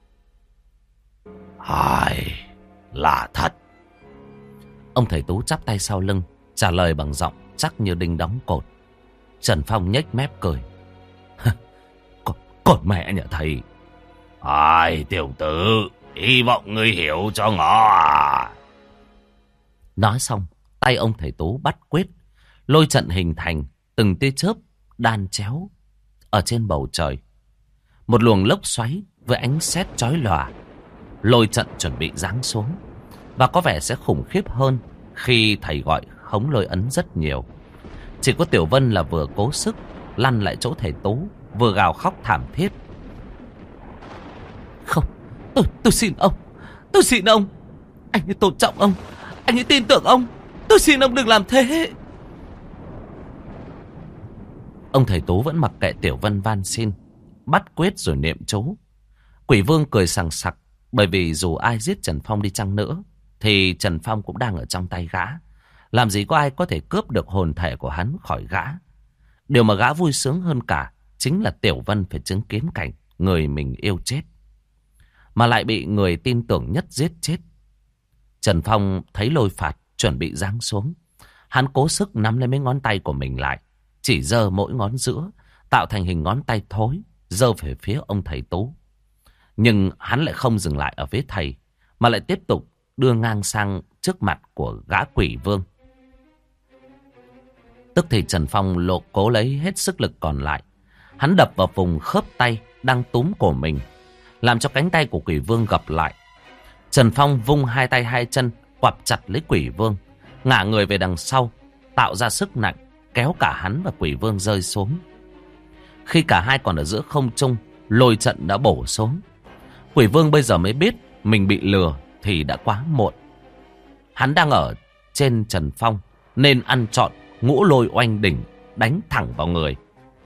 Ai, là thật. Ông thầy Tú chắp tay sau lưng, trả lời bằng giọng chắc như đinh đóng cột. Trần Phong nhếch mép cười. Còn, còn mẹ nhà thầy. Ai, tiểu tử, hy vọng ngươi hiểu cho ngỏ à. Nói xong, tay ông thầy Tú bắt quyết, lôi trận hình thành từng tia chớp đan chéo ở trên bầu trời. Một luồng lốc xoáy với ánh sét chói lòa. Lôi trận chuẩn bị giáng xuống, và có vẻ sẽ khủng khiếp hơn khi thầy gọi khống lôi ấn rất nhiều. Chỉ có Tiểu Vân là vừa cố sức lăn lại chỗ thầy Tú, vừa gào khóc thảm thiết. Không, tôi, tôi xin ông, tôi xin ông. Anh ấy tôn trọng ông, anh ấy tin tưởng ông. Tôi xin ông đừng làm thế. Ông thầy Tú vẫn mặc kệ Tiểu Vân van xin, bắt quyết rồi niệm chú. Quỷ Vương cười sằng sặc, bởi vì dù ai giết Trần Phong đi chăng nữa thì Trần Phong cũng đang ở trong tay gã. Làm gì có ai có thể cướp được hồn thể của hắn khỏi gã. Điều mà gã vui sướng hơn cả chính là Tiểu Vân phải chứng kiến cảnh người mình yêu chết, mà lại bị người tin tưởng nhất giết chết. Trần Phong thấy lôi phạt chuẩn bị giáng xuống, hắn cố sức nắm lấy mấy ngón tay của mình lại, chỉ giơ mỗi ngón giữa tạo thành hình ngón tay thối, giơ về phía ông thầy Tú. Nhưng hắn lại không dừng lại ở phía thầy, mà lại tiếp tục đưa ngang sang trước mặt của gã Quỷ Vương. Tức thì Trần Phong lộ cố lấy hết sức lực còn lại, hắn đập vào vùng khớp tay đang túm cổ mình, làm cho cánh tay của Quỷ Vương gập lại. Trần Phong vung hai tay hai chân quặp chặt lấy Quỷ Vương, ngả người về đằng sau, tạo ra sức nặng kéo cả hắn và Quỷ Vương rơi xuống. Khi cả hai còn ở giữa không trung, lôi trận đã bổ xuống. Quỷ Vương bây giờ mới biết mình bị lừa thì đã quá muộn. Hắn đang ở trên Trần Phong nên ăn trọn ngũ lôi oanh đỉnh, đánh thẳng vào người.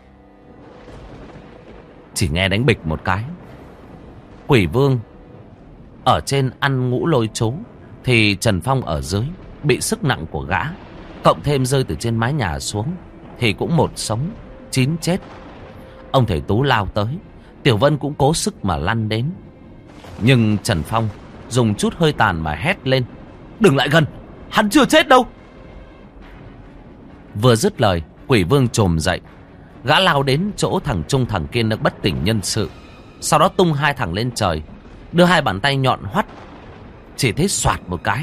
Chỉ nghe đánh bịch một cái, Quỷ Vương ở trên ăn ngũ lôi chú, thì Trần Phong ở dưới bị sức nặng của gã cộng thêm rơi từ trên mái nhà xuống thì cũng một sống chín chết. Ông thầy Tú lao tới, Tiểu Vân cũng cố sức mà lăn đến. Nhưng Trần Phong dùng chút hơi tàn mà hét lên: đừng lại gần, hắn chưa chết đâu. Vừa dứt lời, Quỷ Vương trồm dậy, gã lao đến chỗ thằng Trung thằng kia nó bất tỉnh nhân sự, sau đó tung hai thằng lên trời, đưa hai bàn tay nhọn hoắt, chỉ thấy xoạt một cái,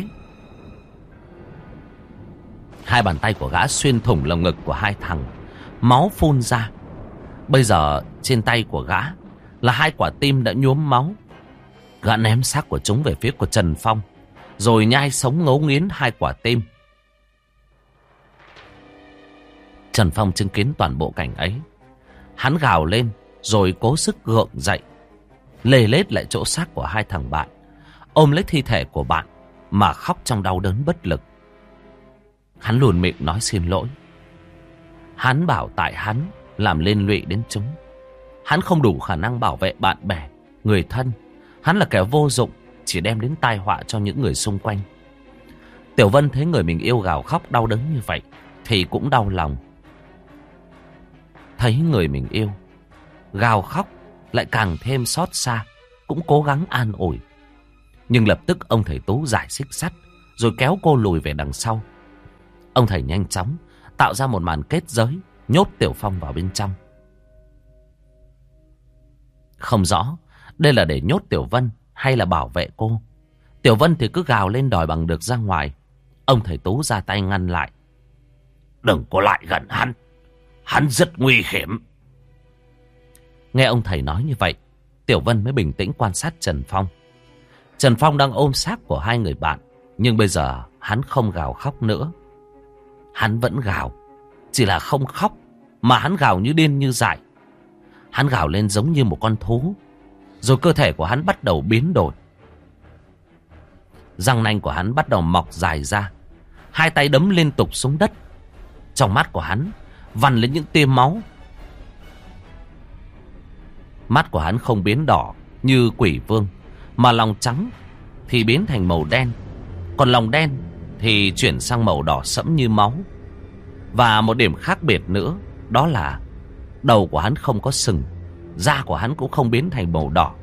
hai bàn tay của gã xuyên thủng lồng ngực của hai thằng, máu phun ra. Bây giờ trên tay của gã là hai quả tim đã nhuốm máu. Gã ném xác của chúng về phía của Trần Phong, rồi nhai sống ngấu nghiến hai quả tim. Trần Phong chứng kiến toàn bộ cảnh ấy, hắn gào lên rồi cố sức gượng dậy, lê lết lại chỗ xác của hai thằng bạn, ôm lấy thi thể của bạn mà khóc trong đau đớn bất lực. Hắn luồn miệng nói xin lỗi. Hắn bảo tại hắn làm liên lụy đến chúng. Hắn không đủ khả năng bảo vệ bạn bè, người thân. Hắn là kẻ vô dụng, chỉ đem đến tai họa cho những người xung quanh. Tiểu Vân thấy người mình yêu gào khóc đau đớn như vậy thì cũng đau lòng. Thấy người mình yêu gào khóc lại càng thêm xót xa, cũng cố gắng an ủi. Nhưng lập tức ông thầy Tú giải xích sắt rồi kéo cô lùi về đằng sau. Ông thầy nhanh chóng tạo ra một màn kết giới, nhốt Tiểu Phong vào bên trong. Không rõ đây là để nhốt Tiểu Vân hay là bảo vệ cô. Tiểu Vân thì cứ gào lên đòi bằng được ra ngoài. Ông thầy Tú ra tay ngăn lại. Đừng có lại gần hắn. Hắn rất nguy hiểm. Nghe ông thầy nói như vậy, Tiểu Vân mới bình tĩnh quan sát Trần Phong. Trần Phong đang ôm xác của hai người bạn, nhưng bây giờ hắn không gào khóc nữa. Hắn vẫn gào, chỉ là không khóc, mà hắn gào như điên như dại. Hắn gào lên giống như một con thú, rồi cơ thể của hắn bắt đầu biến đổi. Răng nanh của hắn bắt đầu mọc dài ra, hai tay đấm liên tục xuống đất. Trong mắt của hắn vằn lên những tia máu. Mắt của hắn không biến đỏ như Quỷ Vương, mà lòng trắng thì biến thành màu đen, còn lòng đen thì chuyển sang màu đỏ sẫm như máu. Và một điểm khác biệt nữa, đó là đầu của hắn không có sừng, da của hắn cũng không biến thành màu đỏ.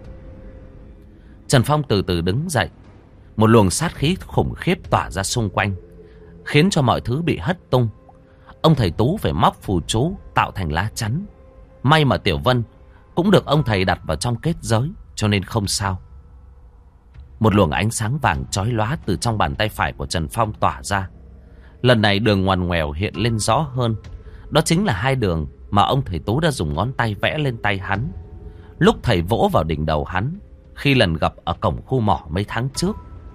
Trần Phong từ từ đứng dậy. Một luồng sát khí khủng khiếp tỏa ra xung quanh, khiến cho mọi thứ bị hất tung. Ông thầy Tú phải móc phù chú tạo thành lá chắn. May mà Tiểu Vân cũng được ông thầy đặt vào trong kết giới, cho nên không sao. Một luồng ánh sáng vàng chói lóa từ trong bàn tay phải của Trần Phong tỏa ra. Lần này đường ngoằn ngoèo hiện lên rõ hơn. Đó chính là hai đường mà ông thầy Tú đã dùng ngón tay vẽ lên tay hắn lúc thầy vỗ vào đỉnh đầu hắn khi lần gặp ở cổng khu mỏ mấy tháng trước.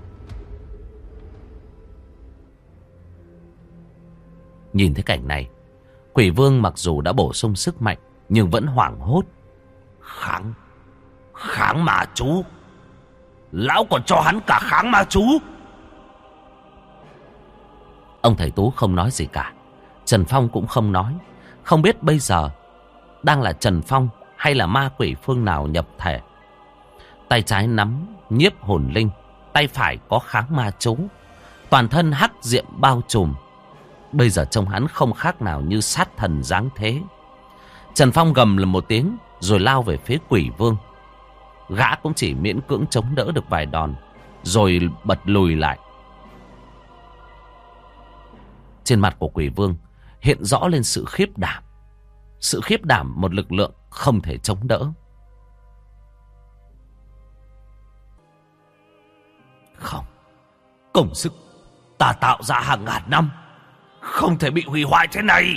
Nhìn thấy cảnh này, Quỷ Vương mặc dù đã bổ sung sức mạnh nhưng vẫn hoảng hốt. Kháng Kháng ma chú. Lão còn cho hắn cả kháng ma chú. Ông thầy Tú không nói gì cả. Trần Phong cũng không nói. Không biết bây giờ đang là Trần Phong hay là ma quỷ phương nào nhập thể. Tay trái nắm nhiếp hồn linh, tay phải có kháng ma chú, toàn thân hắc diệm bao trùm. Bây giờ trông hắn không khác nào như sát thần giáng thế. Trần Phong gầm lên một tiếng rồi lao về phía Quỷ Vương. Gã cũng chỉ miễn cưỡng chống đỡ được vài đòn rồi bật lùi lại. Trên mặt của Quỷ Vương hiện rõ lên sự khiếp đảm. Sự khiếp đảm một lực lượng không thể chống đỡ. Không, công sức ta tạo ra hàng ngàn năm không thể bị hủy hoại thế này.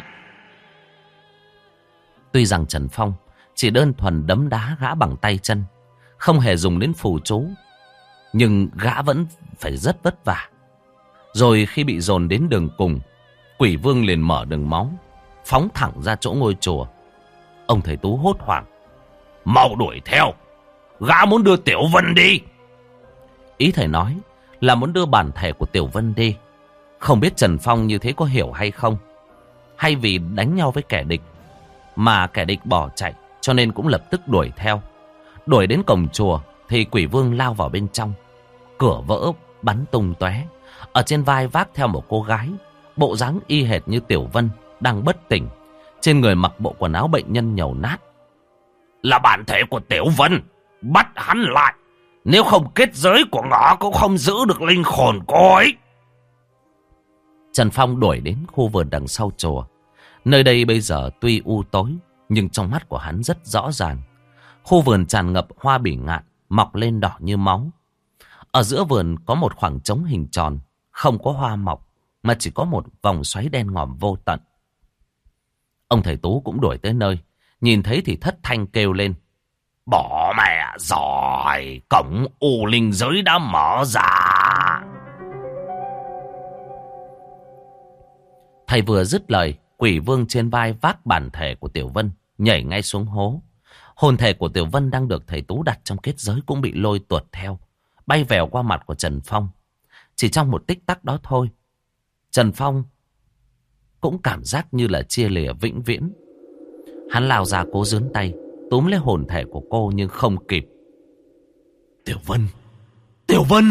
Tuy rằng Trần Phong chỉ đơn thuần đấm đá gã bằng tay chân, không hề dùng đến phù chú, nhưng gã vẫn phải rất vất vả. Rồi khi bị dồn đến đường cùng, Quỷ Vương liền mở đường máu, phóng thẳng ra chỗ ngôi chùa. Ông thầy Tú hốt hoảng. Mau đuổi theo, gã muốn đưa Tiểu Vân đi. Ý thầy nói là muốn đưa bản thể của Tiểu Vân đi. Không biết Trần Phong như thế có hiểu hay không, hay vì đánh nhau với kẻ địch mà kẻ địch bỏ chạy cho nên cũng lập tức đuổi theo. Đuổi đến cổng chùa thì Quỷ Vương lao vào bên trong. Cửa vỡ bắn tung tóe. Ở trên vai vác theo một cô gái, bộ dáng y hệt như Tiểu Vân, đang bất tỉnh. Trên người mặc bộ quần áo bệnh nhân nhầu nát. Là bản thể của Tiểu Vân, bắt hắn lại. Nếu không kết giới của ngõ cũng không giữ được linh hồn cô ấy. Trần Phong đuổi đến khu vườn đằng sau chùa. Nơi đây bây giờ tuy u tối, nhưng trong mắt của hắn rất rõ ràng. Khu vườn tràn ngập hoa bỉ ngạn, mọc lên đỏ như máu. Ở giữa vườn có một khoảng trống hình tròn, không có hoa mọc, mà chỉ có một vòng xoáy đen ngòm vô tận. Ông thầy Tú cũng đuổi tới nơi, nhìn thấy thì thất thanh kêu lên. Bỏ mẹ rồi, cổng u linh giới đã mở ra. Thầy vừa dứt lời, Quỷ Vương trên vai vác bản thể của Tiểu Vân nhảy ngay xuống hố. Hồn thể của Tiểu Vân đang được thầy Tú đặt trong kết giới cũng bị lôi tuột theo, bay vèo qua mặt của Trần Phong. Chỉ trong một tích tắc đó thôi, Trần Phong cũng cảm giác như là chia lìa vĩnh viễn. Hắn lao ra cố giương tay túm lấy hồn thể của cô nhưng không kịp. Tiểu Vân, Tiểu Vân!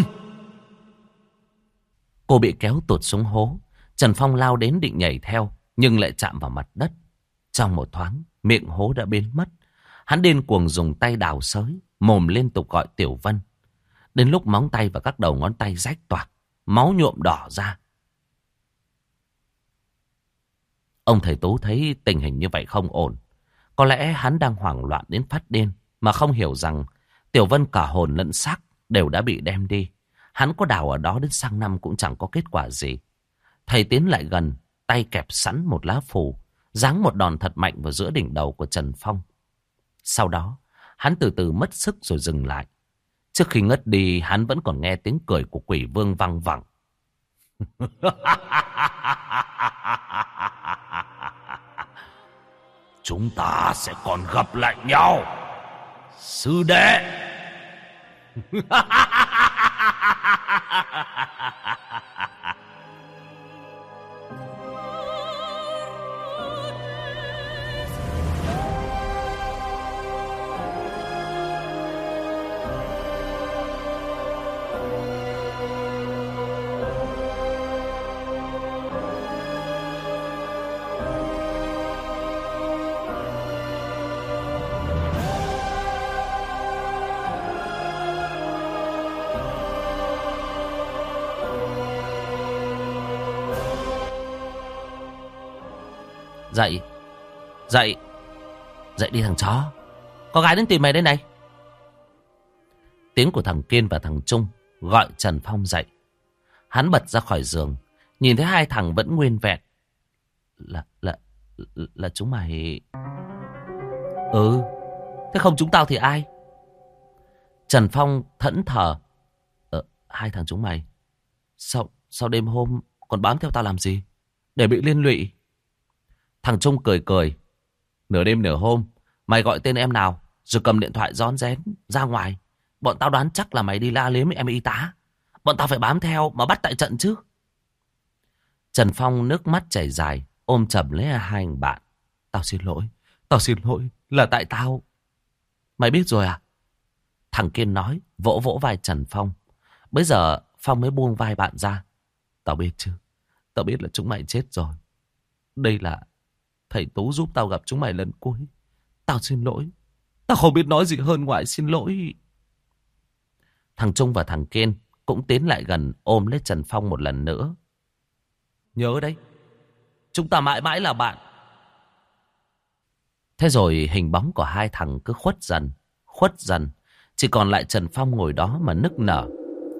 Cô bị kéo tụt xuống hố. Trần Phong lao đến định nhảy theo, nhưng lại chạm vào mặt đất. Trong một thoáng, miệng hố đã biến mất. Hắn điên cuồng dùng tay đào xới, mồm liên tục gọi Tiểu Vân. Đến lúc móng tay và các đầu ngón tay rách toạc, máu nhuộm đỏ ra. Ông thầy Tú thấy tình hình như vậy không ổn. Có lẽ hắn đang hoảng loạn đến phát điên, mà không hiểu rằng Tiểu Vân cả hồn lẫn xác đều đã bị đem đi. Hắn có đào ở đó đến sang năm cũng chẳng có kết quả gì. Thầy tiến lại gần, tay kẹp sẵn một lá phù, giáng một đòn thật mạnh vào giữa đỉnh đầu của Trần Phong. Sau đó, hắn từ từ mất sức rồi dừng lại. Trước khi ngất đi, hắn vẫn còn nghe tiếng cười của quỷ vương văng vẳng. Chúng ta sẽ còn gặp lại nhau, sư đệ. Dậy, dậy, dậy đi thằng chó. Có gái đến tìm mày đây này. Tiếng của thằng Kiên và thằng Trung gọi Trần Phong dậy. Hắn bật ra khỏi giường, nhìn thấy hai thằng vẫn nguyên vẹn. Là, là, là chúng mày... Ừ, thế không chúng tao thì ai? Trần Phong thẫn thờ. Ờ, hai thằng chúng mày, Sao, sao đêm hôm còn bám theo tao làm gì? Để bị liên lụy. Thằng Trung cười cười. Nửa đêm nửa hôm, mày gọi tên em nào, rồi cầm điện thoại rón rén ra ngoài. Bọn tao đoán chắc là mày đi la liếm em y tá. Bọn tao phải bám theo mà bắt tại trận chứ. Trần Phong nước mắt chảy dài, ôm chầm lấy hai anh bạn. Tao xin lỗi, tao xin lỗi, là tại tao. Mày biết rồi à? Thằng Kiên nói, vỗ vỗ vai Trần Phong. Bây giờ Phong mới buông vai bạn ra. Tao biết chứ, tao biết là chúng mày chết rồi. Đây là thầy Tú giúp tao gặp chúng mày lần cuối. Tao xin lỗi. Tao không biết nói gì hơn ngoài xin lỗi. Thằng Trung và thằng Kiên cũng tiến lại gần ôm lấy Trần Phong một lần nữa. Nhớ đấy, chúng ta mãi mãi là bạn. Thế rồi hình bóng của hai thằng cứ khuất dần, khuất dần. Chỉ còn lại Trần Phong ngồi đó mà nức nở.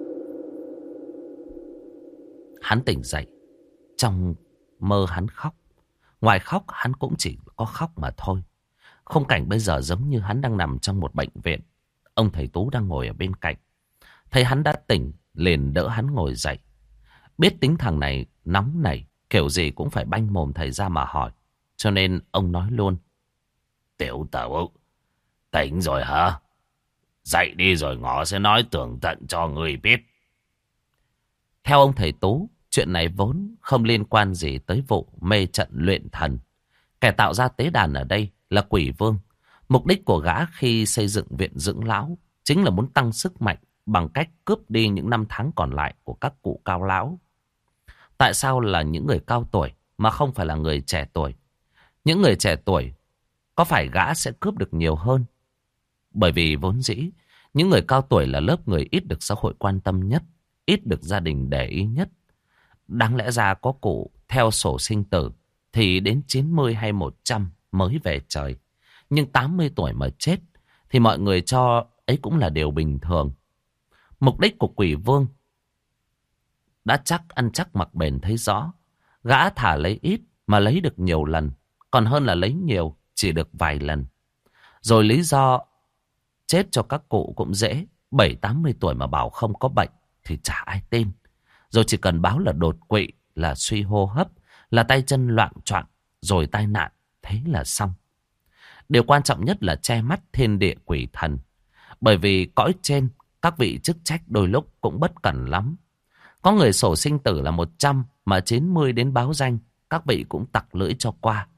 Hắn tỉnh dậy. Trong mơ hắn khóc. Ngoài khóc hắn cũng chỉ có khóc mà thôi. Khung cảnh bây giờ giống như hắn đang nằm trong một bệnh viện. Ông thầy Tú đang ngồi ở bên cạnh. Thấy hắn đã tỉnh, liền đỡ hắn ngồi dậy. Biết tính thằng này nóng nảy, kiểu gì cũng phải banh mồm thầy ra mà hỏi. Cho nên ông nói luôn. Tiểu Tẩu, tỉnh rồi hả? Dậy đi rồi ngõ sẽ nói tường tận cho người biết. Theo ông thầy Tú, chuyện này vốn không liên quan gì tới vụ mê trận luyện thần. Kẻ tạo ra tế đàn ở đây là quỷ vương. Mục đích của gã khi xây dựng viện dưỡng lão chính là muốn tăng sức mạnh bằng cách cướp đi những năm tháng còn lại của các cụ cao lão. Tại sao là những người cao tuổi mà không phải là người trẻ tuổi? Những người trẻ tuổi có phải gã sẽ cướp được nhiều hơn? Bởi vì vốn dĩ những người cao tuổi là lớp người ít được xã hội quan tâm nhất, ít được gia đình để ý nhất. Đáng lẽ ra có cụ theo sổ sinh tử thì đến chín mươi hay một trăm mới về trời. Nhưng tám mươi tuổi mà chết thì mọi người cho ấy cũng là điều bình thường. Mục đích của quỷ vương đã chắc ăn chắc mặc bền thấy rõ. Gã thả lấy ít mà lấy được nhiều lần, còn hơn là lấy nhiều chỉ được vài lần. Rồi lý do chết cho các cụ cũng dễ. Bảy tám mươi tuổi mà bảo không có bệnh thì chả ai tin. Rồi chỉ cần báo là đột quỵ, là suy hô hấp, là tay chân loạng choạng, rồi tai nạn, thế là xong. Điều quan trọng nhất là che mắt thiên địa quỷ thần. Bởi vì cõi trên, các vị chức trách đôi lúc cũng bất cẩn lắm. Có người sổ sinh tử là một trăm mà chín mươi đến báo danh, các vị cũng tặc lưỡi cho qua.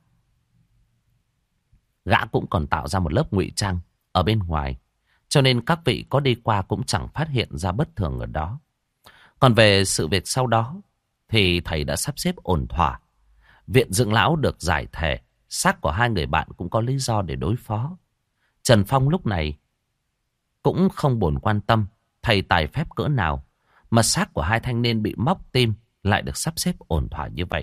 Gã cũng còn tạo ra một lớp ngụy trang ở bên ngoài, cho nên các vị có đi qua cũng chẳng phát hiện ra bất thường ở đó. Còn về sự việc sau đó thì thầy đã sắp xếp ổn thỏa. Viện dưỡng lão được giải thể, xác của hai người bạn cũng có lý do để đối phó. Trần Phong lúc này cũng không buồn quan tâm thầy tài phép cỡ nào mà xác của hai thanh niên bị móc tim lại được sắp xếp ổn thỏa như vậy.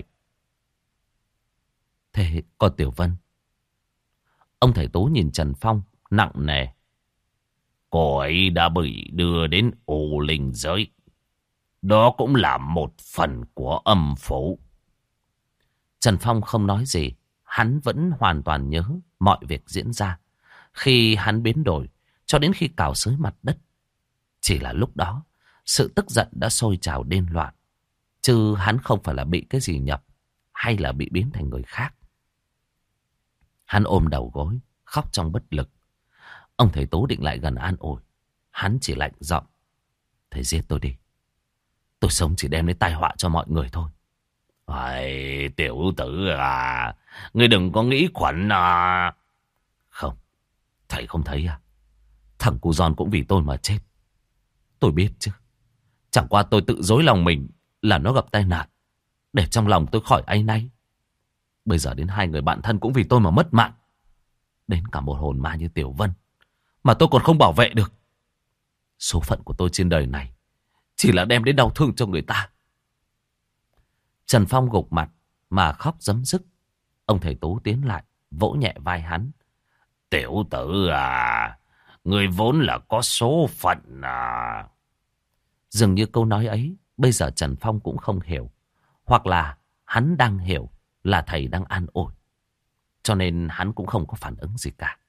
Thế còn Tiểu Vân? Ông thầy Tú nhìn Trần Phong nặng nề. Cô ấy đã bị đưa đến u linh giới. Đó cũng là một phần của âm phủ. Trần Phong không nói gì. Hắn vẫn hoàn toàn nhớ mọi việc diễn ra. Khi hắn biến đổi, cho đến khi cào xới mặt đất. Chỉ là lúc đó, sự tức giận đã sôi trào điên loạn. Chứ hắn không phải là bị cái gì nhập, hay là bị biến thành người khác. Hắn ôm đầu gối, khóc trong bất lực. Ông thầy Tú định lại gần an ủi. Hắn chỉ lạnh giọng. Thầy giết tôi đi. Tôi sống chỉ đem đến tai họa cho mọi người thôi. Ây, tiểu tử à, ngươi đừng có nghĩ khuẩn à. Không, thầy không thấy à? Thằng cu Giòn cũng vì tôi mà chết. Tôi biết chứ. Chẳng qua tôi tự dối lòng mình là nó gặp tai nạn, để trong lòng tôi khỏi áy náy. Bây giờ đến hai người bạn thân cũng vì tôi mà mất mạng. Đến cả một hồn ma như Tiểu Vân mà tôi còn không bảo vệ được. Số phận của tôi trên đời này chỉ là đem đến đau thương cho người ta. Trần Phong gục mặt mà khóc rấm rứt. Ông thầy Tú tiến lại, vỗ nhẹ vai hắn. Tiểu tử à, người vốn là có số phận à. Dường như câu nói ấy bây giờ Trần Phong cũng không hiểu. Hoặc là hắn đang hiểu là thầy đang an ủi, cho nên hắn cũng không có phản ứng gì cả.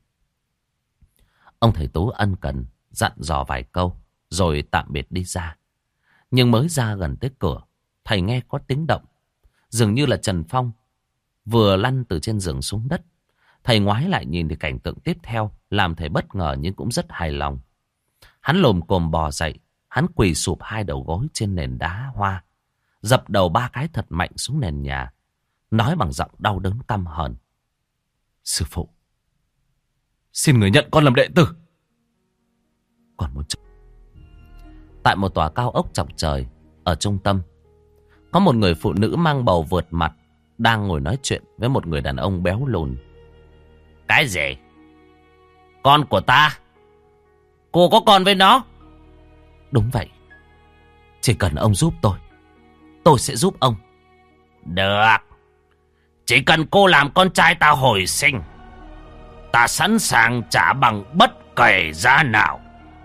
Ông thầy Tú ân cần dặn dò vài câu rồi tạm biệt đi ra. Nhưng mới ra gần tới cửa, thầy nghe có tiếng động. Dường như là Trần Phong vừa lăn từ trên giường xuống đất. Thầy ngoái lại nhìn thì cảnh tượng tiếp theo làm thầy bất ngờ nhưng cũng rất hài lòng. Hắn lồm cồm bò dậy. Hắn quỳ sụp hai đầu gối trên nền đá hoa, dập đầu ba cái thật mạnh xuống nền nhà, nói bằng giọng đau đớn căm hờn. Sư phụ, xin người nhận con làm đệ tử. Còn một chút. Tại một tòa cao ốc chọc trời ở trung tâm, có một người phụ nữ mang bầu vượt mặt đang ngồi nói chuyện với một người đàn ông béo lùn. Cái gì? Con của ta? Cô có con với nó? Đúng vậy. Chỉ cần ông giúp tôi, tôi sẽ giúp ông. Được. Chỉ cần cô làm con trai ta hồi sinh, ta sẵn sàng trả bằng bất kể giá nào.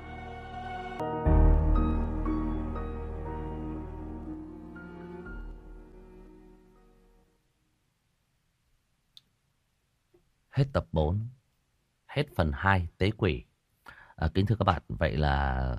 Hết tập bốn. Hết phần hai tế quỷ. À, kính thưa các bạn, vậy là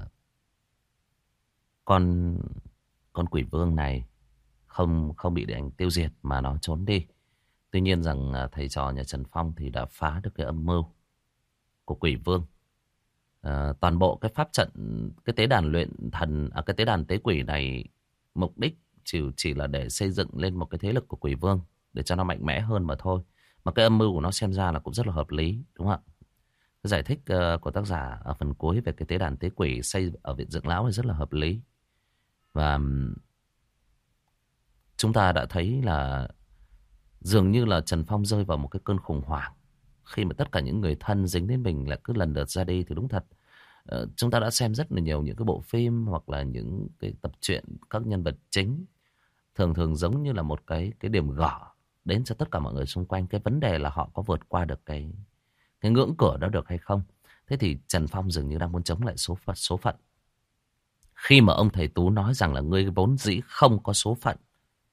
con con quỷ vương này không không bị đánh tiêu diệt mà nó trốn đi. Tuy nhiên rằng thầy trò nhà Trần Phong thì đã phá được cái âm mưu của quỷ vương. À, toàn bộ cái pháp trận, cái tế đàn luyện thần, à, cái tế đàn tế quỷ này mục đích chỉ chỉ là để xây dựng lên một cái thế lực của quỷ vương để cho nó mạnh mẽ hơn mà thôi. Mà cái âm mưu của nó xem ra là cũng rất là hợp lý, đúng không ạ? Cái giải thích uh, của tác giả ở phần cuối về cái tế đàn tế quỷ xây ở Viện Dưỡng Lão thì rất là hợp lý. Và um, chúng ta đã thấy là dường như là Trần Phong rơi vào một cái cơn khủng hoảng khi mà tất cả những người thân dính đến mình là cứ lần lượt ra đi. Thì đúng thật, uh, chúng ta đã xem rất là nhiều những cái bộ phim hoặc là những cái tập truyện, các nhân vật chính thường thường giống như là một cái cái điểm gõ đến cho tất cả mọi người xung quanh. Cái vấn đề là họ có vượt qua được cái cái ngưỡng cửa đó được hay không. Thế thì Trần Phong dường như đang muốn chống lại số phận, số phận. Khi mà ông thầy Tú nói rằng là ngươi vốn dĩ không có số phận.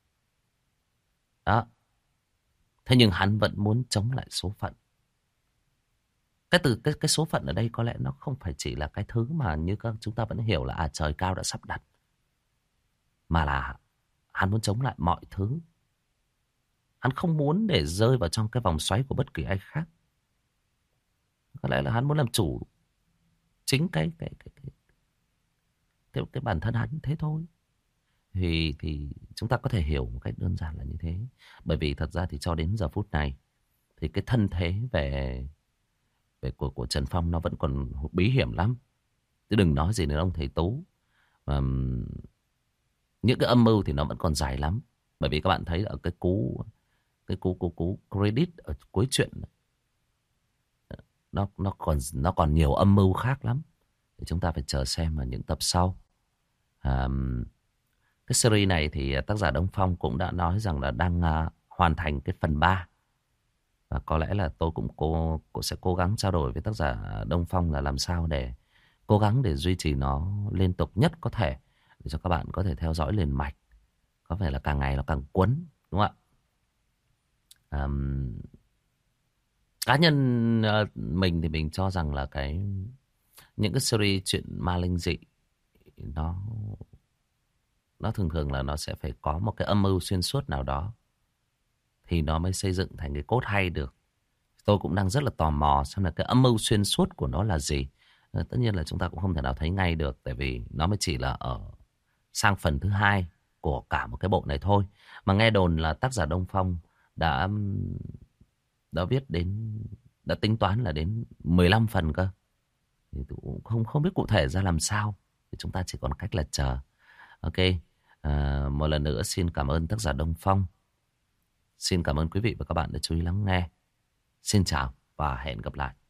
Đó. Thế nhưng hắn vẫn muốn chống lại số phận. Cái từ cái, cái số phận ở đây có lẽ nó không phải chỉ là cái thứ mà như các chúng ta vẫn hiểu là à trời cao đã sắp đặt. Mà là hắn muốn chống lại mọi thứ. Hắn không muốn để rơi vào trong cái vòng xoáy của bất kỳ ai khác. Có lẽ là hắn muốn làm chủ chính cái cái cái cái cái, cái bản thân hắn thế thôi. Thì thì chúng ta có thể hiểu một cách đơn giản là như thế. Bởi vì thật ra thì cho đến giờ phút này thì cái thân thế về về của của Trần Phong nó vẫn còn bí hiểm lắm. Chứ đừng nói gì đến ông thầy Tú. Mà những cái âm mưu thì nó vẫn còn dài lắm. Bởi vì các bạn thấy ở cái cú cái cú cú cú credit ở cuối chuyện, nó nó còn nó còn nhiều âm mưu khác lắm. Thì chúng ta phải chờ xem ở những tập sau. À, cái series này thì tác giả Đông Phong cũng đã nói rằng là đang uh, hoàn thành cái phần ba. Và có lẽ là tôi cũng cố, cũng sẽ cố gắng trao đổi với tác giả Đông Phong là làm sao để cố gắng để duy trì nó liên tục nhất có thể, để cho các bạn có thể theo dõi liền mạch. Có vẻ là càng ngày nó càng cuốn, đúng không ạ? Um, cá nhân uh, mình thì mình cho rằng là cái những cái series chuyện ma linh dị nó nó thường thường là nó sẽ phải có một cái âm mưu xuyên suốt nào đó thì nó mới xây dựng thành cái cốt hay được. Tôi cũng đang rất là tò mò xem là cái âm mưu xuyên suốt của nó là gì. Ờ, tất nhiên là chúng ta cũng không thể nào thấy ngay được, tại vì nó mới chỉ là ở sang phần thứ hai của cả một cái bộ này thôi. Mà nghe đồn là tác giả Đông Phong đã đã viết đến, đã tính toán là đến mười lăm phần cơ. Thì tôi cũng không không biết cụ thể ra làm sao. Thì chúng ta chỉ còn cách là chờ. Ok, à, một lần nữa xin cảm ơn tác giả Đông Phong. Xin cảm ơn quý vị và các bạn đã chú ý lắng nghe. Xin chào và hẹn gặp lại.